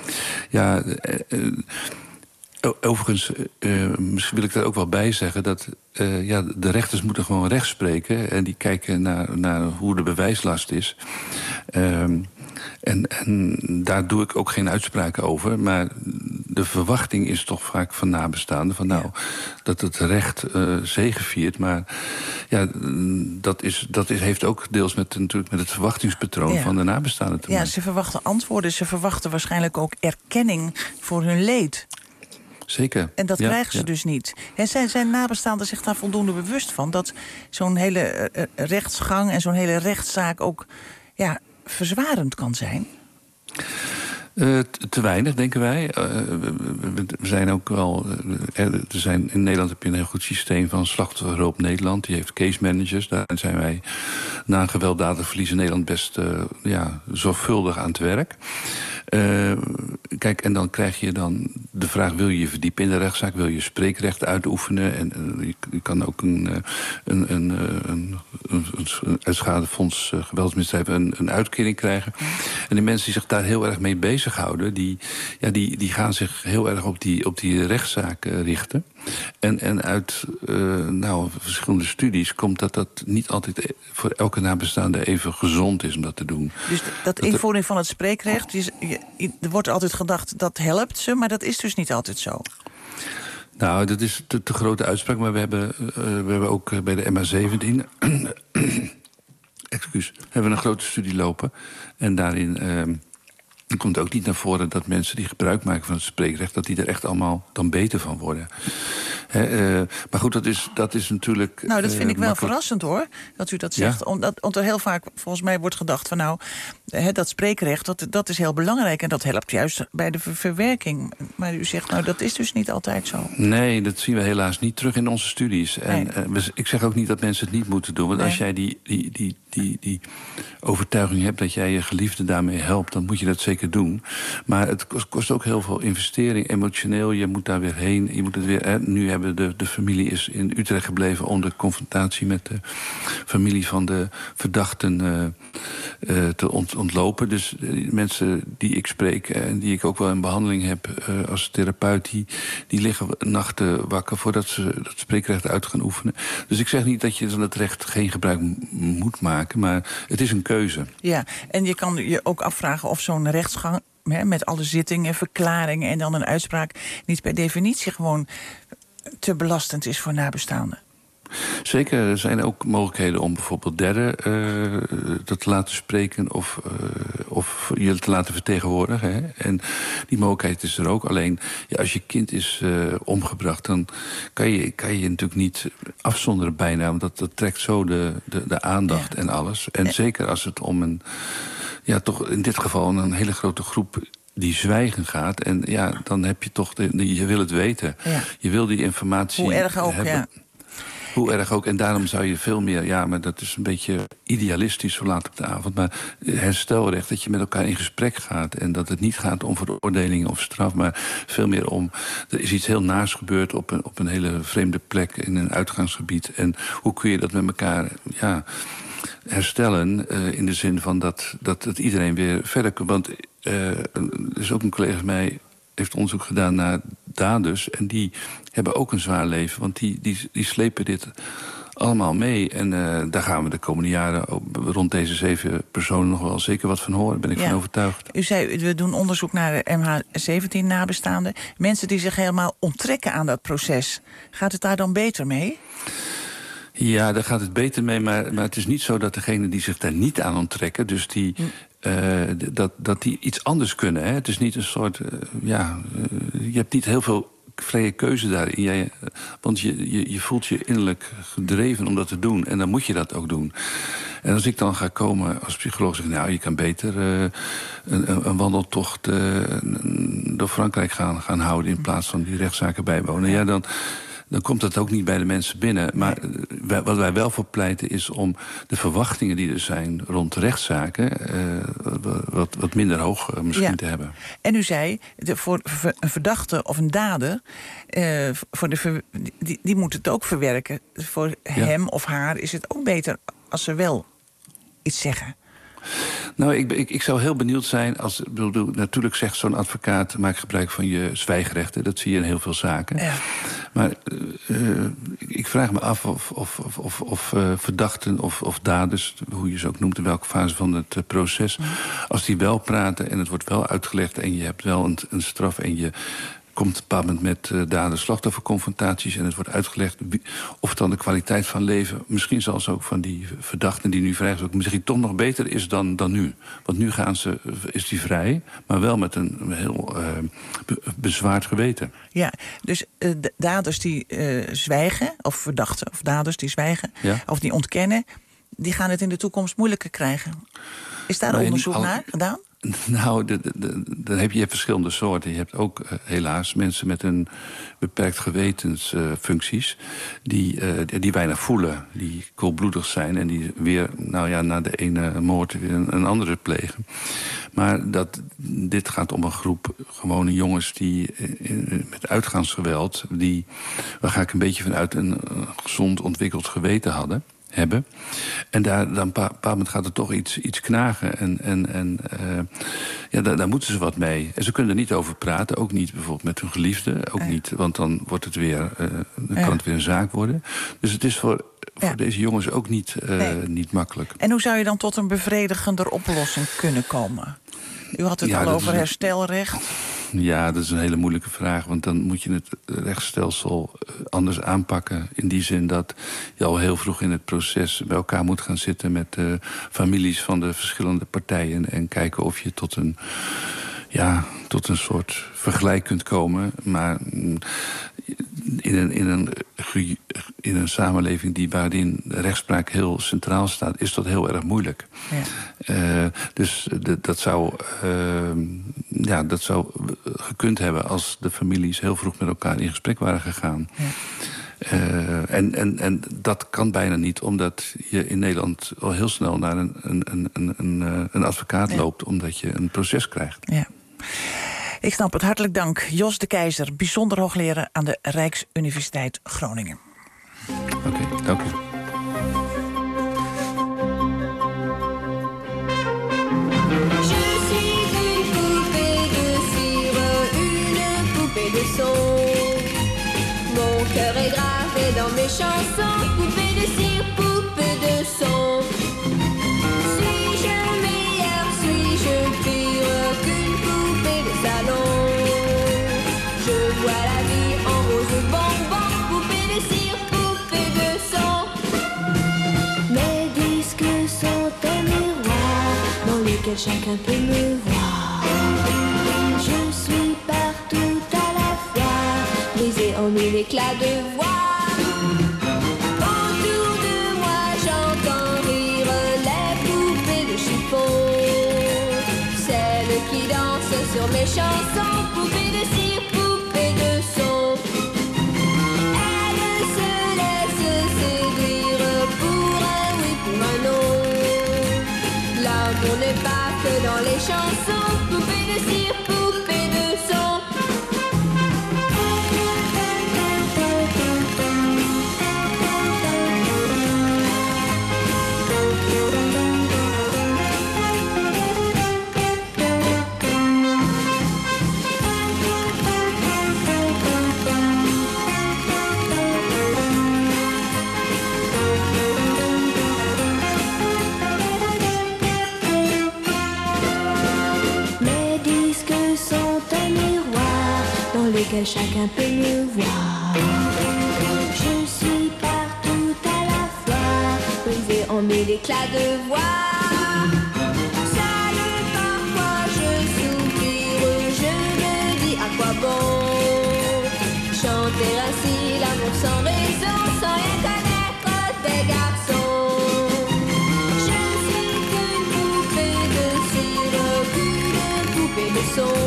Speaker 4: overigens, misschien wil ik daar ook wel bij zeggen dat de rechters moeten gewoon recht spreken. En die kijken naar hoe de bewijslast is. En daar doe ik ook geen uitspraken over. Maar de verwachting is toch vaak van nabestaanden dat het recht zegeviert. Maar dat heeft ook deels met het verwachtingspatroon van de nabestaanden te maken.
Speaker 11: Ja, ze verwachten antwoorden. Ze verwachten waarschijnlijk ook erkenning voor hun leed.
Speaker 4: Zeker.
Speaker 11: En dat krijgen ze dus niet. En zijn nabestaanden zich daar voldoende bewust van dat zo'n hele rechtsgang en zo'n hele rechtszaak ook verzwarend kan zijn?
Speaker 4: Te weinig, denken wij. We zijn ook wel. In Nederland heb je een heel goed systeem van Slachtofferhulp Nederland. Die heeft case managers. Daar zijn wij na een gewelddadig verlies in Nederland best zorgvuldig aan het werk. Kijk, en dan krijg je dan de vraag: wil je je verdiepen in de rechtszaak? Wil je spreekrecht uitoefenen? En je kan ook uit schadefonds geweldsmisdrijf een uitkering krijgen. En de mensen die zich daar heel erg mee bezighouden, die gaan zich heel erg op die rechtszaak richten. En uit verschillende studies komt dat niet altijd voor elke nabestaande even gezond is om dat te doen.
Speaker 11: Dus dat invoering van het spreekrecht, er wordt altijd gedacht dat helpt ze, maar dat is dus niet altijd zo.
Speaker 4: Nou, dat is te grote uitspraak, maar we hebben ook bij de MA17 hebben we een grote studie lopen. En daarin komt ook niet naar voren dat mensen die gebruik maken van het spreekrecht, dat die er echt allemaal dan beter van worden. Maar goed, dat is natuurlijk.
Speaker 11: Nou, dat vind ik wel verrassend, hoor, dat u dat zegt. Omdat er heel vaak volgens mij wordt gedacht van dat spreekrecht, dat is heel belangrijk en dat helpt juist bij de verwerking. Maar u zegt, dat is dus niet altijd zo.
Speaker 4: Nee, dat zien we helaas niet terug in onze studies. En ik zeg ook niet dat mensen het niet moeten doen. Want als jij die overtuiging hebt dat jij je geliefde daarmee helpt, dan moet je dat zeker doen. Maar het kost ook heel veel investering, emotioneel. Je moet daar weer heen. Je moet het weer. Nu hebben de familie is in Utrecht gebleven om de confrontatie met de familie van de verdachten te ontlopen. Dus mensen die ik spreek en die ik ook wel in behandeling heb als therapeut, die liggen nachten wakker voordat ze dat spreekrecht uit gaan oefenen. Dus ik zeg niet dat je van het recht geen gebruik moet maken. maken. Maar het is een keuze.
Speaker 11: Ja, en je kan je ook afvragen of zo'n rechtsgang met alle zittingen, verklaringen en dan een uitspraak niet per definitie gewoon te belastend is voor nabestaanden.
Speaker 4: Zeker, er zijn ook mogelijkheden om bijvoorbeeld derden dat te laten spreken of je te laten vertegenwoordigen. Hè? En die mogelijkheid is er ook. Alleen als je kind is omgebracht, dan kan je natuurlijk niet afzonderen bijna, want dat trekt zo de aandacht en alles. En zeker als het om een, toch in dit geval een hele grote groep die zwijgen gaat. En dan heb je toch, je wil het weten. Ja. Je wil die informatie
Speaker 11: hoe erg ook,
Speaker 4: hebben.
Speaker 11: Ja.
Speaker 4: Hoe erg ook. En daarom zou je veel meer, maar dat is een beetje idealistisch zo laat op de avond. Maar herstelrecht, dat je met elkaar in gesprek gaat. En dat het niet gaat om veroordeling of straf, maar veel meer om, er is iets heel naars gebeurd op een hele vreemde plek in een uitgangsgebied. En hoe kun je dat met elkaar, herstellen in de zin van dat het iedereen weer verder kan. Want er is ook een collega van mij heeft onderzoek gedaan naar daders. En die hebben ook een zwaar leven. Want die slepen dit allemaal mee. En daar gaan we de komende jaren rond deze 7 personen nog wel zeker wat van horen. Ben ik van overtuigd.
Speaker 11: U zei, we doen onderzoek naar de MH17-nabestaanden. Mensen die zich helemaal onttrekken aan dat proces. Gaat het daar dan beter mee?
Speaker 4: Ja, daar gaat het beter mee. Maar het is niet zo dat degenen die zich daar niet aan onttrekken, dus die dat die iets anders kunnen. Hè? Het is niet een soort, je hebt niet heel veel vrije keuze daarin. Want je voelt je innerlijk gedreven om dat te doen. En dan moet je dat ook doen. En als ik dan ga komen als psycholoog, zeg ik, je kan beter een wandeltocht door Frankrijk gaan houden in plaats van die rechtszaken bijwonen. Ja, dan komt dat ook niet bij de mensen binnen. Maar wat wij wel voor pleiten is om de verwachtingen die er zijn rond rechtszaken wat minder hoog misschien te hebben.
Speaker 11: En u zei, voor een verdachte of een dader, die moet het ook verwerken. Voor hem of haar is het ook beter als ze wel iets zeggen.
Speaker 4: Nou, ik zou heel benieuwd zijn als, natuurlijk zegt zo'n advocaat, maak gebruik van je zwijgrechten. Dat zie je in heel veel zaken. Ja. Maar ik vraag me af of verdachten of daders, hoe je ze ook noemt, in welke fase van het proces, als die wel praten en het wordt wel uitgelegd en je hebt wel een straf en je komt op een bepaald moment met dader-slachtofferconfrontaties en het wordt uitgelegd of dan de kwaliteit van leven, misschien zelfs ook van die verdachten die nu vrij zijn, misschien toch nog beter is dan nu. Want nu is die vrij, maar wel met een heel bezwaard geweten.
Speaker 11: Ja, dus daders die zwijgen, of verdachten of daders die zwijgen, of die ontkennen, die gaan het in de toekomst moeilijker krijgen. Is daar onderzoek naar gedaan?
Speaker 4: Nou, dan heb je verschillende soorten. Je hebt ook helaas mensen met een beperkt gewetensfuncties die weinig voelen, die koelbloedig zijn en die weer, na de ene moord weer een andere plegen. Maar dit gaat om een groep gewone jongens die met uitgaansgeweld, waar ga ik een beetje vanuit een gezond ontwikkeld geweten hebben. En dan op een bepaald moment gaat er toch iets knagen. Daar moeten ze wat mee. En ze kunnen er niet over praten. Ook niet bijvoorbeeld met hun geliefde. Ook niet, want dan wordt het kan het weer een zaak worden. Dus het is voor deze jongens ook niet makkelijk.
Speaker 11: En hoe zou je dan tot een bevredigender oplossing kunnen komen? U had het al over herstelrecht.
Speaker 4: Ja, dat is een hele moeilijke vraag. Want dan moet je het rechtsstelsel anders aanpakken. In die zin dat je al heel vroeg in het proces bij elkaar moet gaan zitten met de families van de verschillende partijen. En kijken of je tot een soort vergelijk kunt komen. Maar in een samenleving waarin de rechtspraak heel centraal staat, is dat heel erg moeilijk. Ja. Dus dat zou gekund hebben als de families heel vroeg met elkaar in gesprek waren gegaan. Ja. En dat kan bijna niet, omdat je in Nederland al heel snel naar een advocaat loopt, omdat je een proces krijgt.
Speaker 11: Ja. Ik snap het. Hartelijk dank. Jos de Keizer, bijzonder hoogleraar aan de Rijksuniversiteit Groningen.
Speaker 4: Oké, dank u.
Speaker 20: Mon cœur est gravé dans mes chansons, poupée de cire, poupée de son. lequel chacun peut me voir. Je suis partout à la fois, brisée en mille éclats de voix. Autour de moi j'entends rire les poupées de chiffon, celles qui dansent sur mes chansons, poupées de cire, poupées de son. Elles se laissent séduire pour un oui, pour un non. L'amour n'est pas que dans les chansons, poupées de cire, poupées de son. Lequel chacun peut me voir. Je suis partout à la fois, brisée en mille éclats de voix. Seule parfois je soupire, je me dis à quoi bon chanter ainsi l'amour sans raison, sans rien connaître des garçons. Je suis qu'une poupée de cire, qu'une poupée de son.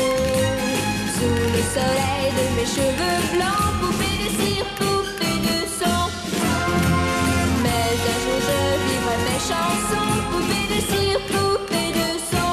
Speaker 20: Sous le soleil de mes cheveux blancs, poupée de cire, poupée de son. Mais un jour je vivrai mes chansons, poupée de cire, poupée de son.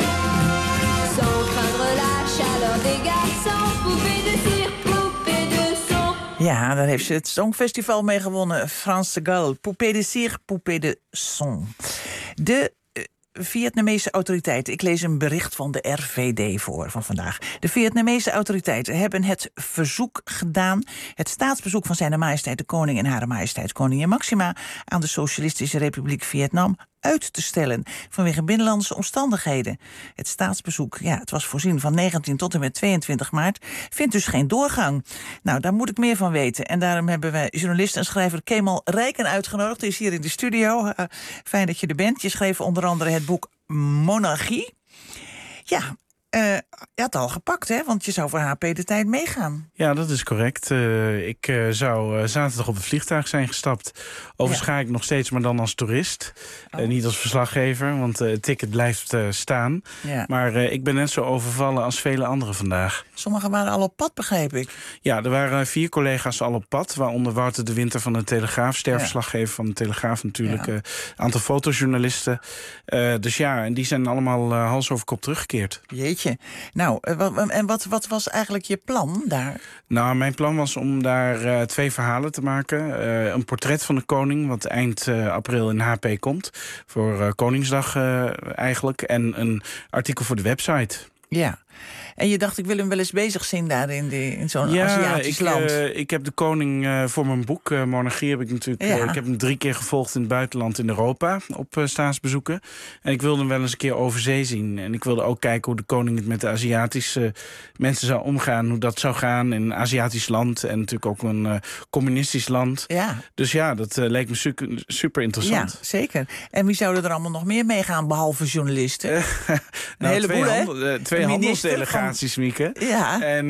Speaker 20: Sans craindre la chaleur des garçons, poupée de cire, poupée de son.
Speaker 11: Ja, daar heeft ze het Songfestival mee gewonnen. France de Gaulle, poupée de cire, poupée de son. De Vietnamese autoriteiten, ik lees een bericht van de RVD voor van vandaag. De Vietnamese autoriteiten hebben het verzoek gedaan, het staatsbezoek van Zijne Majesteit de Koning en Hare Majesteit Koningin Maxima aan de Socialistische Republiek Vietnam uit te stellen vanwege binnenlandse omstandigheden. Het staatsbezoek, ja, het was voorzien van 19 tot en met 22 maart, vindt dus geen doorgang. Nou, daar moet ik meer van weten. En daarom hebben wij journalist en schrijver Kemal Rijken uitgenodigd. Hij is hier in de studio. Fijn dat je er bent. Je schreef onder andere het boek Monarchie. Ja, je had al gepakt, hè? Want je zou voor HP de tijd meegaan.
Speaker 5: Ja, dat is correct. Ik zou zaterdag op het vliegtuig zijn gestapt. Overigens ga ik nog steeds, maar dan als toerist. Niet als verslaggever, want het ticket blijft staan. Ja. Maar ik ben net zo overvallen als vele anderen vandaag.
Speaker 11: Sommigen waren al op pad, begreep ik.
Speaker 5: Ja, er waren 4 collega's al op pad. Waaronder Wouter de Winter van de Telegraaf. Sterverslaggever van de Telegraaf natuurlijk. Een aantal fotojournalisten. Dus ja, en die zijn allemaal hals over kop teruggekeerd.
Speaker 11: Jeetje. Nou, en wat was eigenlijk je plan daar?
Speaker 5: Nou, mijn plan was om daar 2 verhalen te maken. Een portret van de koning, wat eind april in HP komt. Voor Koningsdag eigenlijk. En een artikel voor de website.
Speaker 11: Ja. En je dacht, ik wil hem wel eens bezig zien daar in zo'n Aziatisch land.
Speaker 5: Ik heb de koning voor mijn boek, Monarchie, heb ik natuurlijk. Ik heb hem 3 keer gevolgd in het buitenland, in Europa, op staatsbezoeken. En ik wilde hem wel eens een keer over zee zien. En ik wilde ook kijken hoe de koning het met de Aziatische mensen zou omgaan. Hoe dat zou gaan in een Aziatisch land. En natuurlijk ook een communistisch land. Ja. Dus ja, dat leek me super interessant.
Speaker 11: Ja, zeker. En wie zouden er allemaal nog meer meegaan, behalve journalisten? Een heleboel, hè?
Speaker 5: 2 handelsdelegaties. Mieke. Ja. En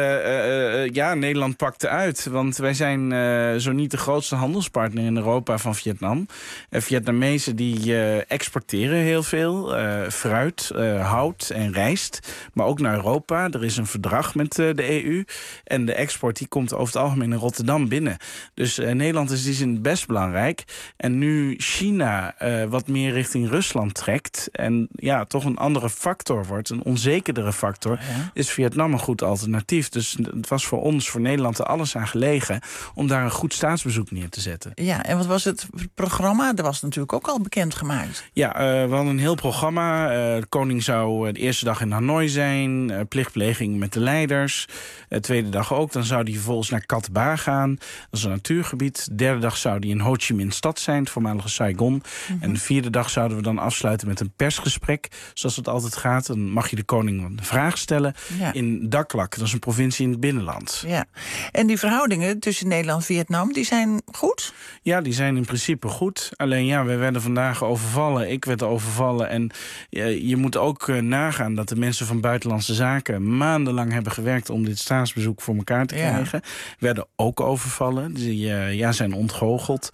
Speaker 5: Nederland pakte uit. Want wij zijn zo niet de grootste handelspartner in Europa van Vietnam. Vietnamezen die exporteren heel veel. Fruit, hout en rijst. Maar ook naar Europa. Er is een verdrag met de EU. En de export die komt over het algemeen in Rotterdam binnen. Dus Nederland is in die zin best belangrijk. En nu China wat meer richting Rusland trekt. En ja, toch een andere factor wordt. Een onzekerdere factor. Is Vietnam een goed alternatief. Dus het was voor ons, voor Nederland, er alles aan gelegen om daar een goed staatsbezoek neer te zetten.
Speaker 11: Ja, en wat was het programma? Dat was natuurlijk ook al bekendgemaakt.
Speaker 5: Ja, we hadden een heel programma. De koning zou de eerste dag in Hanoi zijn. Plichtpleging met de leiders. De tweede dag ook. Dan zou hij vervolgens naar Cat Ba gaan. Dat is een natuurgebied. De derde dag zou hij in Ho Chi Minh stad zijn, het voormalige Saigon. En de vierde dag zouden we dan afsluiten met een persgesprek. Zoals het altijd gaat. Dan mag je de koning een vraag stellen. voorstellen, in Daklak. Dat is een provincie in het binnenland.
Speaker 11: Ja. En die verhoudingen tussen Nederland en Vietnam, die zijn goed?
Speaker 5: Ja, die zijn in principe goed. Alleen we werden vandaag overvallen. Ik werd overvallen. En je moet ook nagaan dat de mensen van Buitenlandse Zaken maandenlang hebben gewerkt om dit staatsbezoek voor elkaar te krijgen. Werden ook overvallen. Die zijn ontgoocheld.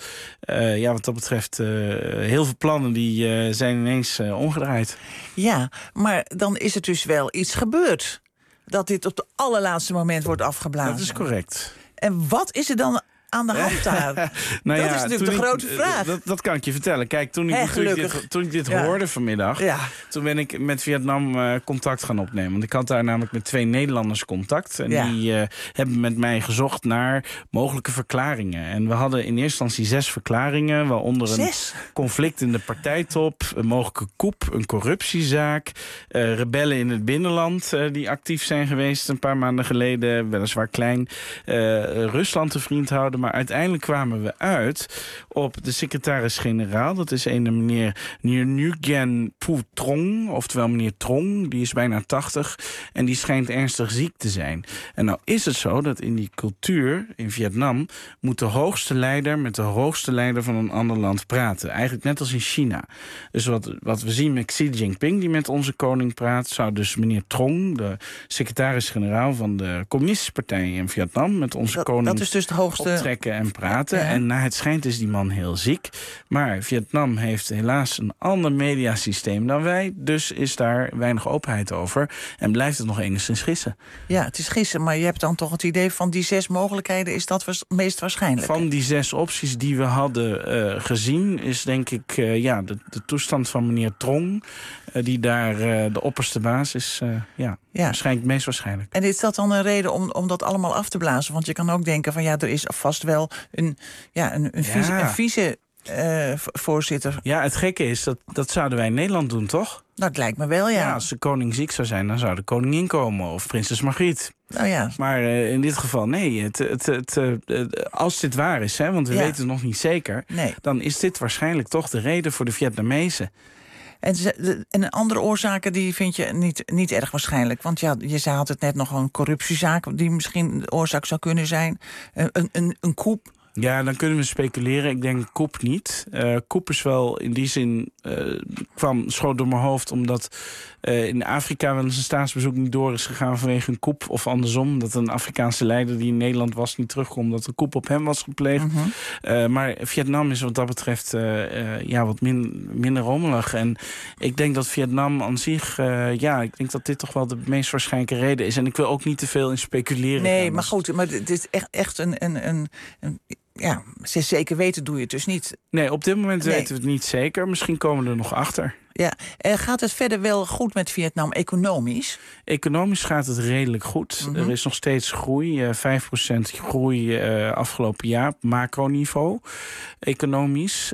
Speaker 5: Wat dat betreft, heel veel plannen die zijn ineens omgedraaid.
Speaker 11: Ja, maar dan is er dus wel iets gebeurd. Dat dit op het allerlaatste moment wordt afgeblazen.
Speaker 5: Dat is correct.
Speaker 11: En wat is er dan aan de hand daar? Dat is natuurlijk de grote vraag.
Speaker 5: Dat kan ik je vertellen. Kijk, toen ik dit hoorde vanmiddag, toen ben ik met Vietnam contact gaan opnemen. Want ik had daar namelijk met 2 Nederlanders contact. En die hebben met mij gezocht naar mogelijke verklaringen. En we hadden in eerste instantie 6 verklaringen, waaronder een conflict in de partijtop, een mogelijke coup, een corruptiezaak, rebellen in het binnenland die actief zijn geweest een paar maanden geleden, weliswaar klein, Rusland te vriend houden. Maar uiteindelijk kwamen we uit op de secretaris-generaal. Dat is een meneer Nguyen Phu Trong, oftewel meneer Trong. Die is bijna 80 en die schijnt ernstig ziek te zijn. En nou is het zo dat in die cultuur in Vietnam moet de hoogste leider met de hoogste leider van een ander land praten. Eigenlijk net als in China. Dus wat we zien met Xi Jinping, die met onze koning praat, zou dus meneer Trong, de secretaris-generaal van de Communistische Partij in Vietnam, met onze koning
Speaker 11: dat is dus de hoogste
Speaker 5: en praten. Ja. En naar het schijnt is die man heel ziek. Maar Vietnam heeft helaas een ander mediasysteem dan wij. Dus is daar weinig openheid over. En blijft het nog enigszins gissen.
Speaker 11: Ja, het is gissen. Maar je hebt dan toch het idee van die 6 mogelijkheden is dat meest waarschijnlijk?
Speaker 5: Van die 6 opties die we hadden gezien is denk ik de toestand van meneer Trong. Die daar de opperste baas is. Waarschijnlijk meest waarschijnlijk.
Speaker 11: En is dat dan een reden om dat allemaal af te blazen? Want je kan ook denken van er is vast wel een vieze voorzitter.
Speaker 5: Ja, het gekke is, dat zouden wij in Nederland doen, toch?
Speaker 11: Dat lijkt me wel, ja.
Speaker 5: Als de koning ziek zou zijn, dan zou de koningin komen. Of prinses Margriet.
Speaker 11: Nou ja.
Speaker 5: Maar in dit geval, nee. Als dit waar is, want we weten het nog niet zeker, dan is dit waarschijnlijk toch de reden voor de Vietnamezen.
Speaker 11: En andere oorzaken die vind je niet erg waarschijnlijk. Want je had het net nog een corruptiezaak die misschien de oorzaak zou kunnen zijn. Een coup.
Speaker 5: Ja, dan kunnen we speculeren. Ik denk coup niet. Coup is wel in die zin schoot door mijn hoofd omdat in Afrika wel eens een staatsbezoek niet door is gegaan vanwege een coup. Of andersom, dat een Afrikaanse leider die in Nederland was niet terugkwam omdat een coup op hem was gepleegd. Maar Vietnam is wat dat betreft wat minder rommelig. En ik denk dat Vietnam aan zich, ik denk dat dit toch wel de meest waarschijnlijke reden is. En ik wil ook niet te veel in speculeren.
Speaker 11: Nee, maar goed, maar dit is echt een zeker weten doe je het dus niet.
Speaker 5: Nee, op dit moment weten we het niet zeker. Misschien komen we er nog achter.
Speaker 11: Ja, gaat het verder wel goed met Vietnam economisch?
Speaker 5: Economisch gaat het redelijk goed. Er is nog steeds groei, 5% groei afgelopen jaar op macroniveau. Economisch.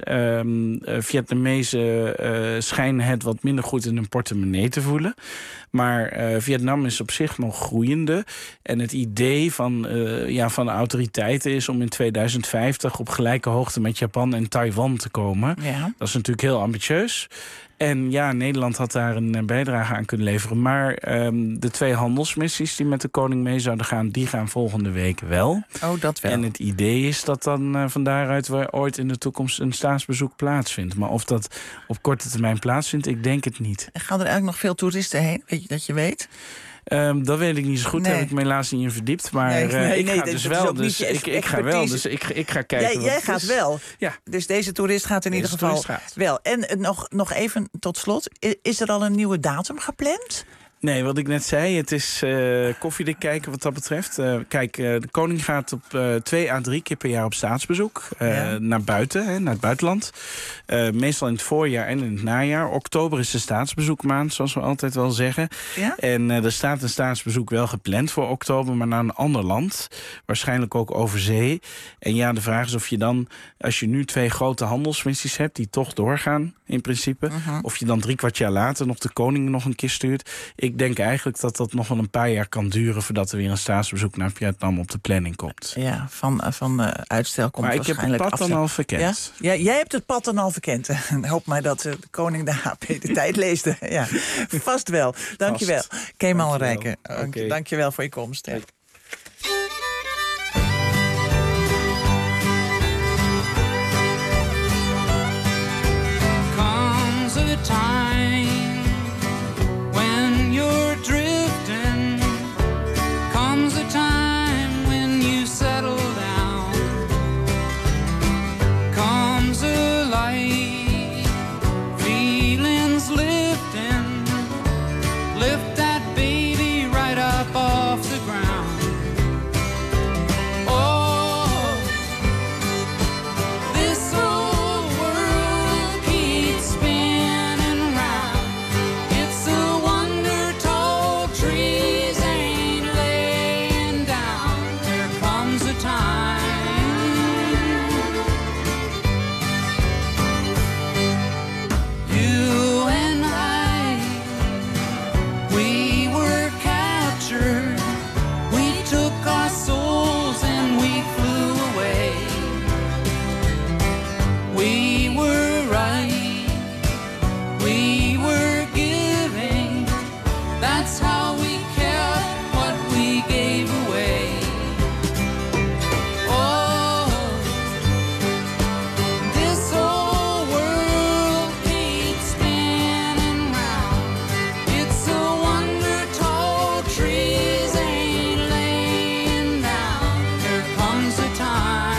Speaker 5: Vietnamezen schijnen het wat minder goed in hun portemonnee te voelen. Maar Vietnam is op zich nog groeiende. En het idee van de autoriteiten is om in 2050 op gelijke hoogte met Japan en Taiwan te komen. Ja. Dat is natuurlijk heel ambitieus. En Nederland had daar een bijdrage aan kunnen leveren. Maar de 2 handelsmissies die met de koning mee zouden gaan, die gaan volgende week wel.
Speaker 11: Oh, dat wel.
Speaker 5: En het idee is dat dan van daaruit ooit in de toekomst een staatsbezoek plaatsvindt. Maar of dat op korte termijn plaatsvindt, ik denk het niet.
Speaker 11: En gaan er eigenlijk nog veel toeristen heen, dat je weet?
Speaker 5: Dat weet ik niet zo goed. Daar heb ik me helaas niet in verdiept. Maar ik ga dus wel. Dus ik ga wel. Dus ik ga kijken.
Speaker 11: Jij gaat wel. Ja. Dus deze toerist gaat in ieder geval wel. En nog even tot slot. Is er al een nieuwe datum gepland?
Speaker 5: Nee, wat ik net zei, het is koffiedik kijken wat dat betreft. De koning gaat op 2 à 3 keer per jaar op staatsbezoek. Naar buiten, naar het buitenland. Meestal in het voorjaar en in het najaar. Oktober is de staatsbezoekmaand, zoals we altijd wel zeggen. Ja? En er staat een staatsbezoek wel gepland voor oktober, maar naar een ander land. Waarschijnlijk ook over zee. En de vraag is of je dan, als je nu 2 grote handelsmissies hebt die toch doorgaan, in principe. Of je dan 3/4 jaar later nog de koning nog een keer stuurt. ik denk eigenlijk dat dat nog wel een paar jaar kan duren voordat er weer een staatsbezoek naar Vietnam op de planning komt.
Speaker 11: Ja, van uitstel komt
Speaker 5: maar ik heb
Speaker 11: waarschijnlijk
Speaker 5: het pad dan al verkend.
Speaker 11: Ja? Ja, jij hebt het pad dan al verkend. Hoop maar dat de koning de HP de tijd leesde. Ja, vast wel. Dankjewel. Kemal Rijken, dankjewel voor je komst. Ja.
Speaker 7: Comes a time when you're drifting. Comes a time when you settle down. Comes a light, feelings lifting. Lift that baby right up off the ground. Oh, this old world keeps spinning round. It's a wonder tall trees ain't laying down. There comes a time you and I, we were captured. We took our souls and we flew away. We were right, we were giving. That's how we kept what we gave away. Oh, this old world keeps spinning round. It's a wonder tall trees ain't laying down. There comes a time.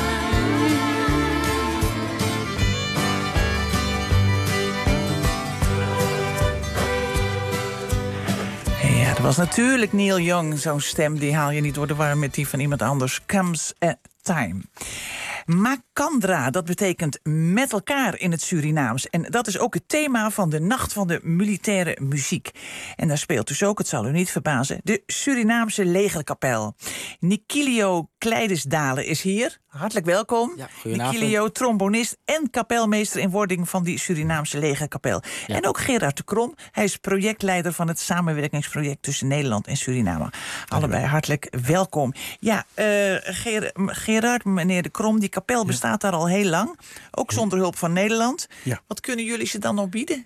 Speaker 11: Ja, dat was natuurlijk Neil Young. Zo'n stem die haal je niet door de war met die van iemand anders. Comes a time. Makandra, dat betekent met elkaar in het Surinaams. En dat is ook het thema van de Nacht van de Militaire Muziek. En daar speelt dus ook, het zal u niet verbazen, de Surinaamse legerkapel. Nikilio Kleidesdalen is hier. Hartelijk welkom.
Speaker 8: Ja, goedenavond.
Speaker 11: Nikilio, trombonist en kapelmeester in wording van die Surinaamse legerkapel. Ja. En ook Gerard de Krom. Hij is projectleider van het samenwerkingsproject tussen Nederland en Suriname. Allebei hartelijk welkom. Ja, Gerard, meneer de Krom, die kapel bestaat daar al heel lang. Ook zonder hulp van Nederland.
Speaker 9: Ja.
Speaker 11: Wat kunnen jullie ze dan nog bieden?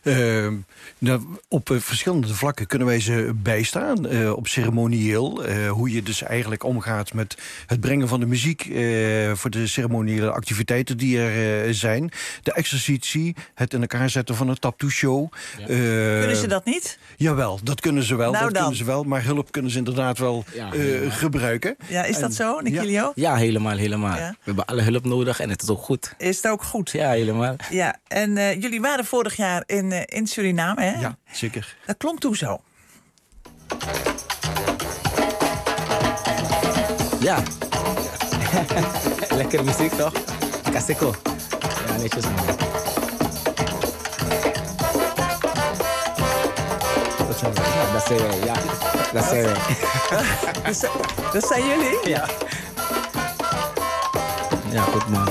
Speaker 9: Op verschillende vlakken kunnen wij ze bijstaan. Op ceremonieel, hoe je dus eigenlijk omgaat met het brengen van de muziek voor de ceremoniële activiteiten die er zijn. De exercitie, het in elkaar zetten van een tattoo-show.
Speaker 11: Ja. Kunnen ze dat niet?
Speaker 9: Jawel, dat kunnen ze wel.
Speaker 11: Nou,
Speaker 9: kunnen ze wel, maar hulp kunnen ze inderdaad wel gebruiken.
Speaker 11: Ja, is dat zo, Nikilio?
Speaker 8: Ja, helemaal. Ja. We hebben alle hulp nodig en het is ook goed.
Speaker 11: Is het ook goed?
Speaker 8: Ja, helemaal.
Speaker 11: Ja, en jullie waren vorig jaar in Suriname, hè?
Speaker 9: Ja, zeker.
Speaker 11: Dat klonk toen zo.
Speaker 8: Ja. Lekker muziek, toch? Kaseko. Ja, netjes, man. Ja, dat zijn wij, ja. Dat zijn wij.
Speaker 11: Dat zijn jullie?
Speaker 8: Ja. Ja, goed, man.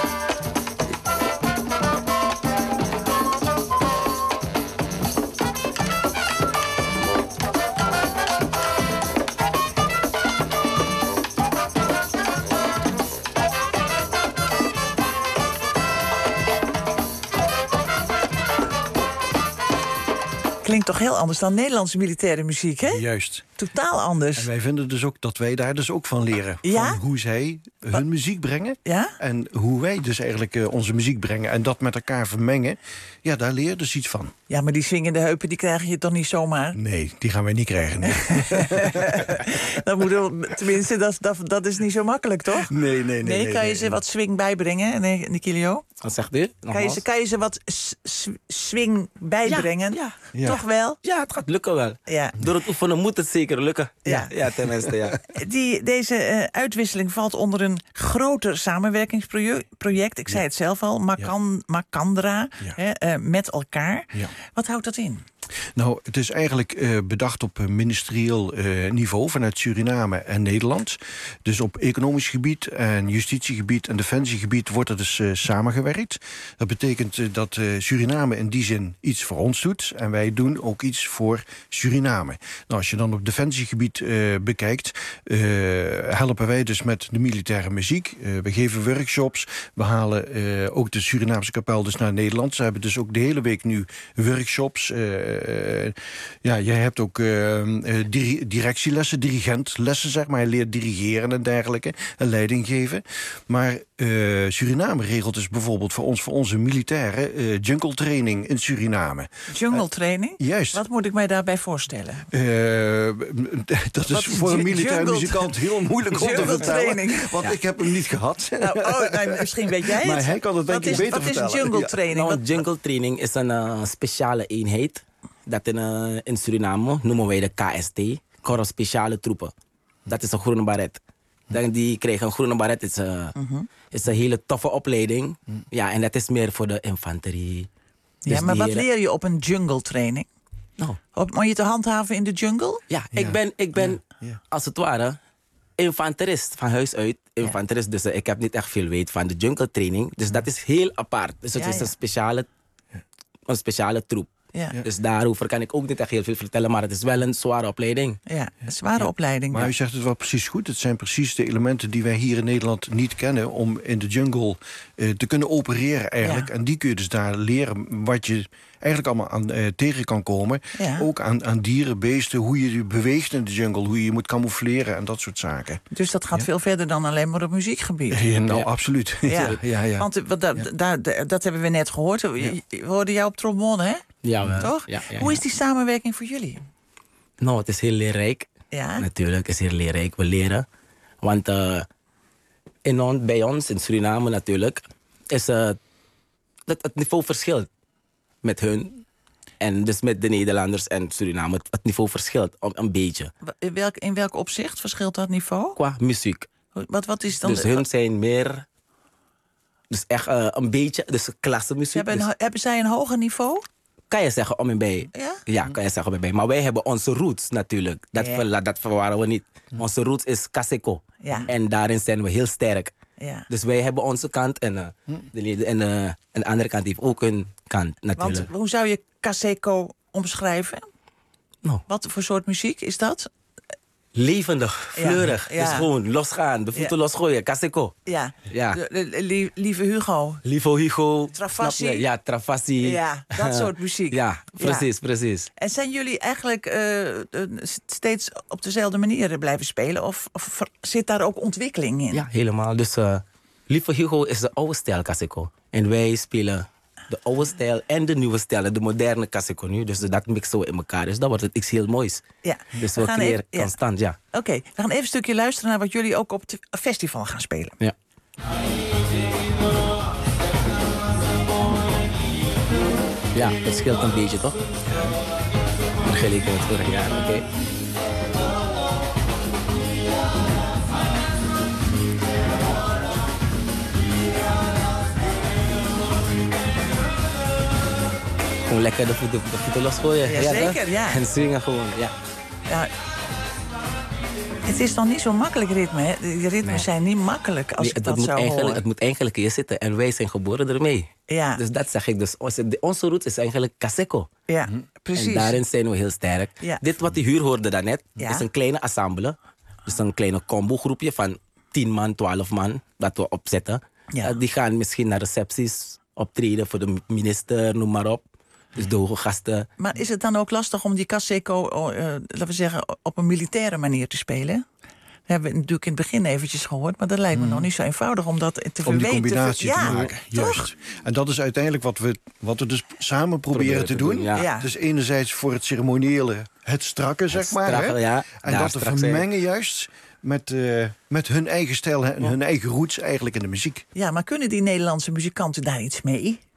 Speaker 11: Klinkt toch heel anders dan Nederlandse militaire muziek, hè?
Speaker 9: Juist.
Speaker 11: Totaal anders.
Speaker 9: En wij vinden dus ook dat wij daar dus ook van leren.
Speaker 11: Ja?
Speaker 9: Van hoe zij hun muziek brengen.
Speaker 11: Ja?
Speaker 9: En hoe wij dus eigenlijk onze muziek brengen. En dat met elkaar vermengen. Ja, daar leer je dus iets van.
Speaker 11: Ja, maar die swingende heupen, die krijg je toch niet zomaar?
Speaker 9: Nee, die gaan wij niet krijgen. Nee.
Speaker 11: Dat moet tenminste, dat is niet zo makkelijk, toch?
Speaker 9: Nee.
Speaker 11: Kan je ze wat swing bijbrengen, Nikilio?
Speaker 8: Wat zegt u?
Speaker 11: Kan je ze wat swing bijbrengen?
Speaker 8: Ja.
Speaker 11: Toch wel?
Speaker 8: Ja, het gaat lukken wel.
Speaker 11: Ja.
Speaker 8: Door het oefenen moet het zeker lukken. Ja, tenminste, ja.
Speaker 11: Deze uitwisseling valt onder een groter samenwerkingsproject. Ik zei het zelf al, Makandra, met elkaar. Ja. Wat houdt dat in?
Speaker 9: Nou, het is eigenlijk bedacht op ministerieel niveau vanuit Suriname en Nederland. Dus op economisch gebied en justitiegebied en defensiegebied wordt er dus samengewerkt. Dat betekent dat Suriname in die zin iets voor ons doet en wij doen ook iets voor Suriname. Nou, als je dan op defensiegebied bekijkt, helpen wij dus met de militaire muziek. We geven workshops. We halen ook de Surinaamse kapel dus naar Nederland. Ze hebben dus ook de hele week nu workshops. Jij hebt ook directielessen, dirigentlessen, zeg maar. Je leert dirigeren en dergelijke, en leiding geven. Maar Suriname regelt dus bijvoorbeeld voor onze militairen jungle training in Suriname.
Speaker 11: Jungle training?
Speaker 9: Juist.
Speaker 11: Wat moet ik mij daarbij voorstellen?
Speaker 9: Dat is voor een militair muzikant heel moeilijk om te vertellen. Want ik heb hem niet gehad.
Speaker 11: Misschien weet jij het.
Speaker 9: Maar hij kan het denk ik beter vertellen.
Speaker 11: Wat is jungle training?
Speaker 10: Nou, jungle training is een speciale eenheid. Dat in Suriname noemen wij de KST. Korps Speciale Troepen. Dat is een groene baret. Die kregen een groene baret. Is een hele toffe opleiding. Ja, en dat is meer voor de infanterie. Dus
Speaker 11: ja, maar wat leer je op een jungle training? Om je te handhaven in de jungle?
Speaker 10: Ja, ik ben als het ware infanterist van huis uit. Infanterist, dus ik heb niet echt veel weet van de jungle training. Dus dat is heel apart. Dus het is een speciale troep. Ja. Dus daarover kan ik ook niet echt heel veel vertellen, maar het is wel een zware opleiding.
Speaker 11: Ja, een zware opleiding.
Speaker 9: Maar u zegt het wel precies goed. Het zijn precies de elementen die wij hier in Nederland niet kennen om in de jungle te kunnen opereren eigenlijk. Ja. En die kun je dus daar leren wat je eigenlijk allemaal aan tegen kan komen. Ja. Ook aan dieren, beesten, hoe je je beweegt in de jungle, hoe je je moet camoufleren en dat soort zaken.
Speaker 11: Dus dat gaat veel verder dan alleen maar op muziekgebied.
Speaker 9: Absoluut. Ja.
Speaker 11: Want dat hebben we net gehoord. We hoorden jou op trombone, hè?
Speaker 10: Ja,
Speaker 11: toch?
Speaker 10: Ja.
Speaker 11: Hoe is die samenwerking voor jullie?
Speaker 10: Nou, het is heel leerrijk. Ja? Natuurlijk, het is heel leerrijk. We leren. Want bij ons in Suriname natuurlijk is het niveau verschilt met hun. En dus met de Nederlanders en Suriname. Het niveau verschilt een beetje.
Speaker 11: In welk opzicht verschilt dat niveau?
Speaker 10: Qua muziek.
Speaker 11: Wat is dan?
Speaker 10: Dus hun zijn meer... Dus echt een beetje... Dus klassemuziek.
Speaker 11: Hebben zij een hoger niveau?
Speaker 10: Kan je zeggen om en bij. Ja, kan je zeggen om en bij. Maar wij hebben onze roots natuurlijk. Dat verwarren we niet. Onze roots is Kaseko. Ja. En daarin zijn we heel sterk. Ja. Dus wij hebben onze kant en de andere kant heeft ook een kant natuurlijk.
Speaker 11: Want hoe zou je Kaseko omschrijven?
Speaker 10: Nou.
Speaker 11: Wat voor soort muziek is dat?
Speaker 10: Levendig, fleurig. Ja. Dus gewoon losgaan, de voeten losgooien, Kaseko.
Speaker 11: Ja. Lieve Hugo.
Speaker 10: Lieve Hugo.
Speaker 11: Travassi.
Speaker 10: Ja, Travassi.
Speaker 11: Ja, dat soort muziek.
Speaker 10: Ja, precies.
Speaker 11: En zijn jullie eigenlijk steeds op dezelfde manier blijven spelen? Of zit daar ook ontwikkeling in?
Speaker 10: Ja, helemaal. Dus Lieve Hugo is de oude stijl Kaseko. En wij spelen de oude stijl en de nieuwe stijl, de moderne Kaseko nu. Dus dat mixen we in elkaar. Dus dat wordt het iets heel moois. Ja. Dus we creëren constant,
Speaker 11: Oké, we gaan even een stukje luisteren naar wat jullie ook op het festival gaan spelen.
Speaker 10: Ja. Ja, het scheelt een beetje, toch? Vergeleken met vorig jaar, oké. Gewoon lekker de voeten losgooien.
Speaker 11: Ja, zeker, ja.
Speaker 10: En swingen gewoon, ja.
Speaker 11: Het is nog niet zo makkelijk ritme, hè? Die ritmes zijn niet makkelijk als ik dat zou horen.
Speaker 10: Het moet eigenlijk hier zitten en wij zijn geboren ermee. Ja. Dus dat zeg ik. Dus onze roots is eigenlijk Kaseko.
Speaker 11: Ja, precies.
Speaker 10: En daarin zijn we heel sterk. Ja. Dit wat die huur hoorde daarnet, is een kleine ensemble. Dus een kleine combo groepje van 10 man, 12 man dat we opzetten. Ja. Die gaan misschien naar recepties optreden voor de minister, noem maar op. Dus de hoge gasten.
Speaker 11: Maar is het dan ook lastig om die Kaseko, laten we zeggen, op een militaire manier te spelen? We hebben het natuurlijk in het begin eventjes gehoord, maar dat lijkt me nog niet zo eenvoudig om dat te verweten.
Speaker 9: Om die combinatie te maken, juist. En dat is uiteindelijk wat we dus samen proberen te doen. Ja. Dus enerzijds voor het ceremoniële, het strakke, zeg maar.
Speaker 10: Strakke,
Speaker 9: hè?
Speaker 10: Ja.
Speaker 9: En dat te vermengen juist met hun eigen stijl en hun eigen roots eigenlijk in de muziek.
Speaker 11: Ja, maar kunnen die Nederlandse muzikanten daar iets mee?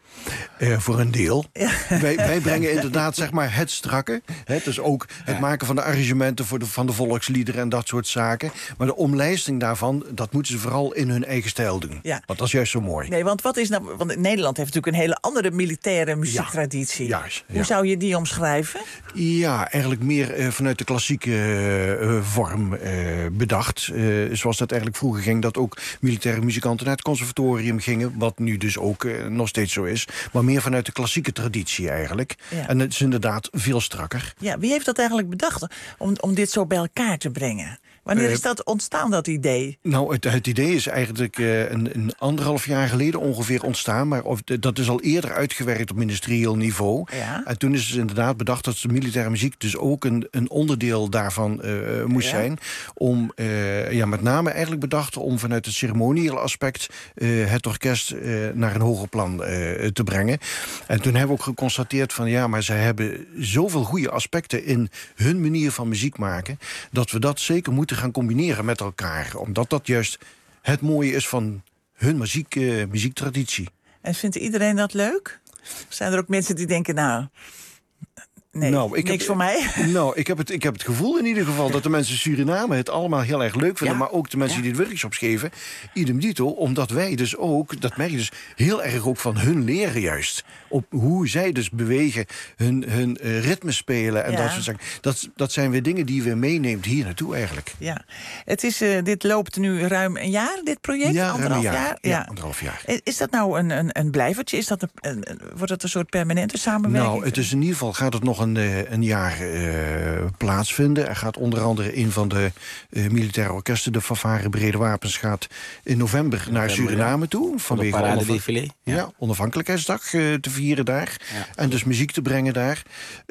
Speaker 9: Voor een deel. Ja. Wij brengen inderdaad zeg maar het strakke. Dus ook het maken van de arrangementen van de volksliederen en dat soort zaken. Maar de omlijsting daarvan, dat moeten ze vooral in hun eigen stijl doen. Ja. Want dat is juist zo mooi.
Speaker 11: Nee, want wat is nou? Want Nederland heeft natuurlijk een hele andere militaire muziektraditie. Ja. Juist. Hoe zou je die omschrijven?
Speaker 9: Ja, eigenlijk meer vanuit de klassieke vorm bedacht. Zoals dat eigenlijk vroeger ging, dat ook militaire muzikanten naar het conservatorium gingen. Wat nu dus ook nog steeds zo is. Maar meer vanuit de klassieke traditie eigenlijk. Ja. En het is inderdaad veel strakker.
Speaker 11: Ja, wie heeft dat eigenlijk bedacht om dit zo bij elkaar te brengen? Wanneer is dat ontstaan, dat idee?
Speaker 9: Nou, het idee is eigenlijk een 1,5 jaar geleden ongeveer ontstaan. Maar dat is al eerder uitgewerkt op ministerieel niveau. Ja. En toen is dus inderdaad bedacht dat de militaire muziek dus ook een onderdeel daarvan moest zijn. Om, met name eigenlijk bedacht om vanuit het ceremoniële aspect het orkest naar een hoger plan te brengen. En toen hebben we ook geconstateerd van maar zij hebben zoveel goede aspecten in hun manier van muziek maken, dat we dat zeker moeten gaan combineren met elkaar. Omdat dat juist het mooie is van hun muziektraditie.
Speaker 11: En vindt iedereen dat leuk? Zijn er ook mensen die denken, nee, niks voor mij?
Speaker 9: Nou, ik heb het gevoel in ieder geval dat de mensen in Suriname het allemaal heel erg leuk vinden. Ja? Maar ook de mensen die de workshops geven, idem dito. Omdat wij dus ook, dat merk je dus, heel erg ook van hun leren juist. Op hoe zij dus bewegen, hun ritme spelen en dat soort zaken. Dat zijn weer dingen die we meeneemt hier naartoe eigenlijk. Ja,
Speaker 11: het is, dit loopt nu ruim een jaar, dit project?
Speaker 9: Ja, ruim een jaar.
Speaker 11: Ja,
Speaker 9: 1,5 jaar.
Speaker 11: Is dat nou een blijvertje? Is dat wordt het een soort permanente samenwerking?
Speaker 9: Nou, het is in ieder geval, gaat het nog een jaar plaatsvinden. Er gaat onder andere een van de militaire orkesten, de Fanfare Brede Wapens, gaat in november naar Suriname toe. Vanwege onafhankelijkheidsdag te vieren daar. Ja. En dus muziek te brengen daar.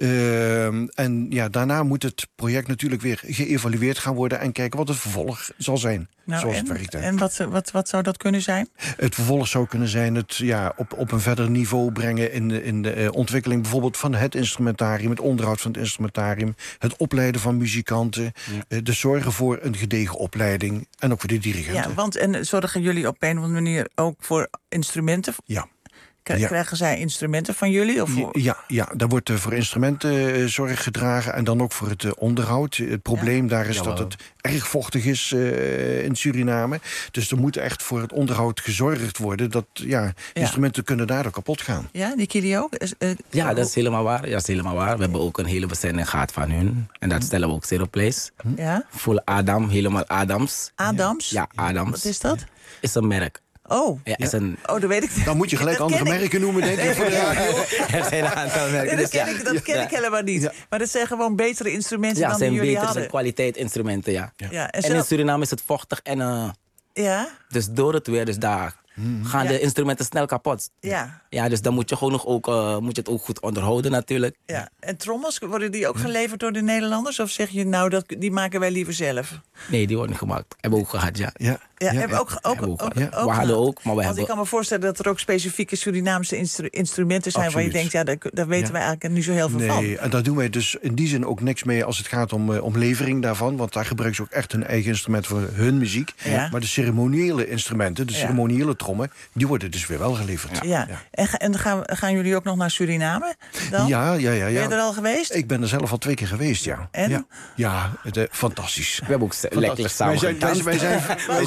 Speaker 9: Daarna moet het project natuurlijk weer geëvalueerd gaan worden en kijken wat het vervolg zal zijn.
Speaker 11: En wat zou dat kunnen zijn?
Speaker 9: Het vervolg zou kunnen zijn het op een verder niveau brengen in de ontwikkeling bijvoorbeeld van het instrumentarium, het onderhoud van het instrumentarium, het opleiden van muzikanten, de zorgen voor een gedegen opleiding en ook voor de dirigenten.
Speaker 11: Ja, en zorgen jullie op een of andere manier ook voor instrumenten?
Speaker 9: Ja.
Speaker 11: Krijgen zij instrumenten van jullie? Of
Speaker 9: daar wordt voor instrumenten zorg gedragen en dan ook voor het onderhoud. Het probleem daar is dat het erg vochtig is in Suriname. Dus er moet echt voor het onderhoud gezorgd worden. Dat instrumenten kunnen daardoor kapot gaan.
Speaker 11: Ja, Nikilio?
Speaker 10: Dat is helemaal waar. Ja, dat is helemaal waar. We hebben ook een hele bestelling gehad van hun. En dat stellen we ook Zero Place.
Speaker 11: Ja?
Speaker 10: Full Adam, helemaal Adams.
Speaker 11: Adams?
Speaker 10: Ja, Adams.
Speaker 11: Wat is dat?
Speaker 10: Is een merk.
Speaker 11: Oh,
Speaker 10: dat
Speaker 11: weet ik.
Speaker 9: Dan moet je gelijk andere merken noemen, denk ik.
Speaker 10: Er zijn een aantal merken.
Speaker 11: Dat ken ik helemaal niet. Ja. Maar dat zijn gewoon betere instrumenten dan die jullie hadden. Ja, het zijn betere kwaliteit
Speaker 10: instrumenten, en in Suriname is het vochtig en... Dus door het weer, dus daar gaan de instrumenten snel kapot. Ja, dus dan moet je gewoon nog ook, moet je het ook goed onderhouden natuurlijk.
Speaker 11: Ja. En trommels, worden die ook geleverd door de Nederlanders? Of zeg je die maken wij liever zelf?
Speaker 10: Nee, die worden gemaakt. Hebben we ook gehad,
Speaker 11: hebben we ook
Speaker 10: we hadden ook, maar
Speaker 11: Want ik kan me voorstellen dat er ook specifieke Surinaamse instrumenten zijn...
Speaker 9: Absoluut.
Speaker 11: Waar je denkt, daar weten wij eigenlijk niet zo heel veel van.
Speaker 9: Nee, en daar doen wij dus in die zin ook niks mee als het gaat om levering daarvan. Want daar gebruiken ze ook echt hun eigen instrument voor hun muziek. Ja. Maar de ceremoniële instrumenten, de ceremoniële trommen, die worden dus weer wel geleverd.
Speaker 11: Ja. En gaan jullie ook nog naar Suriname dan?
Speaker 9: Ja.
Speaker 11: Ben je er al geweest?
Speaker 9: Ik ben er zelf al 2 keer geweest, ja.
Speaker 11: En?
Speaker 9: Ja, fantastisch.
Speaker 10: We hebben ook lekker samen gedaan.
Speaker 9: Wij zijn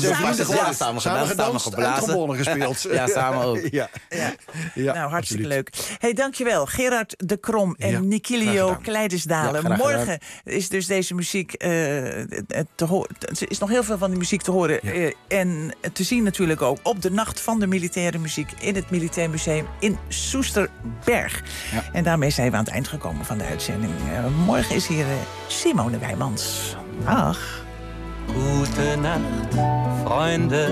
Speaker 9: samen geblazen. En trombone gespeeld.
Speaker 10: Ja, samen ook.
Speaker 11: Nou, hartstikke leuk. Hey, dankjewel. Gerard de Krom en Nikilio Kleidesdalen. Morgen is dus deze muziek te horen. Er is nog heel veel van die muziek te horen. En te zien natuurlijk ook op de Nacht van de Militaire Muziek in het Militair Museum in Soesterberg. Ja. En daarmee zijn we aan het eind gekomen van de uitzending. Morgen is hier Simone Wijmans. Dag.
Speaker 12: Gute Nacht, Freunde.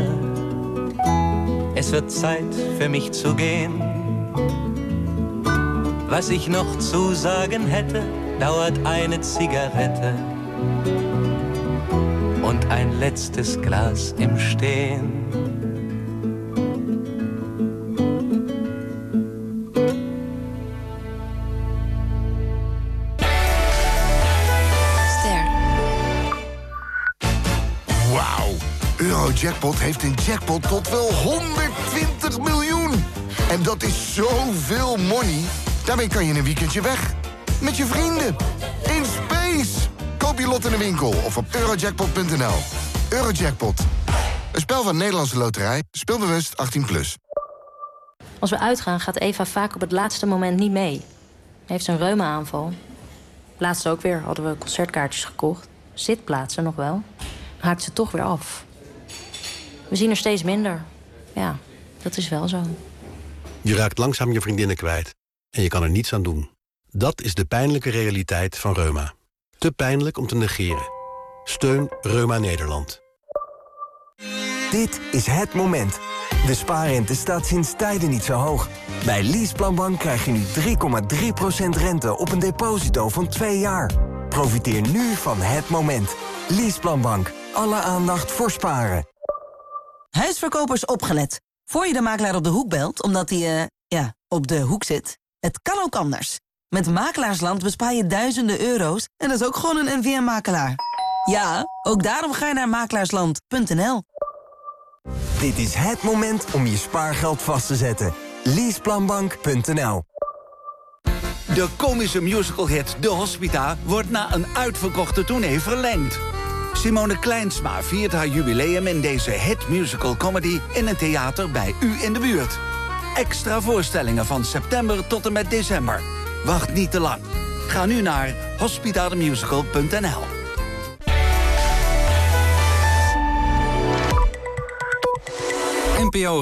Speaker 12: Es wird Zeit für mich zu gehen. Was ich noch zu sagen hätte, dauert eine Zigarette und ein letztes Glas im Stehen.
Speaker 13: Eurojackpot heeft een jackpot tot wel 120 miljoen. En dat is zoveel money. Daarmee kan je een weekendje weg. Met je vrienden. In space. Koop je lot in de winkel of op eurojackpot.nl. Eurojackpot. Een spel van Nederlandse Loterij. Speelbewust 18+.
Speaker 14: Als we uitgaan gaat Eva vaak op het laatste moment niet mee. Heeft ze een reuma-aanval. Laatst ook weer hadden we concertkaartjes gekocht. Zitplaatsen nog wel. Haakt ze toch weer af. We zien er steeds minder. Ja, dat is wel zo.
Speaker 15: Je raakt langzaam je vriendinnen kwijt. En je kan er niets aan doen. Dat is de pijnlijke realiteit van reuma. Te pijnlijk om te negeren. Steun Reuma Nederland.
Speaker 24: Dit is het moment. De spaarrente staat sinds tijden niet zo hoog. Bij Leaseplanbank krijg je nu 3,3% rente op een deposito van 2 jaar. Profiteer nu van het moment. Leaseplanbank. Alle aandacht voor sparen.
Speaker 25: Huisverkopers opgelet. Voor je de makelaar op de hoek belt, omdat hij, op de hoek zit. Het kan ook anders. Met Makelaarsland bespaar je duizenden euro's en dat is ook gewoon een NVM-makelaar. Ja, ook daarom ga je naar makelaarsland.nl.
Speaker 24: Dit is het moment om je spaargeld vast te zetten. Leaseplanbank.nl.
Speaker 26: De komische musicalhit De Hospita wordt na een uitverkochte tournee verlengd. Simone Kleinsma viert haar jubileum in deze hitmusical comedy in een theater bij u in de buurt. Extra voorstellingen van september tot en met december. Wacht niet te lang. Ga nu naar hospitademusical.nl.
Speaker 27: NPO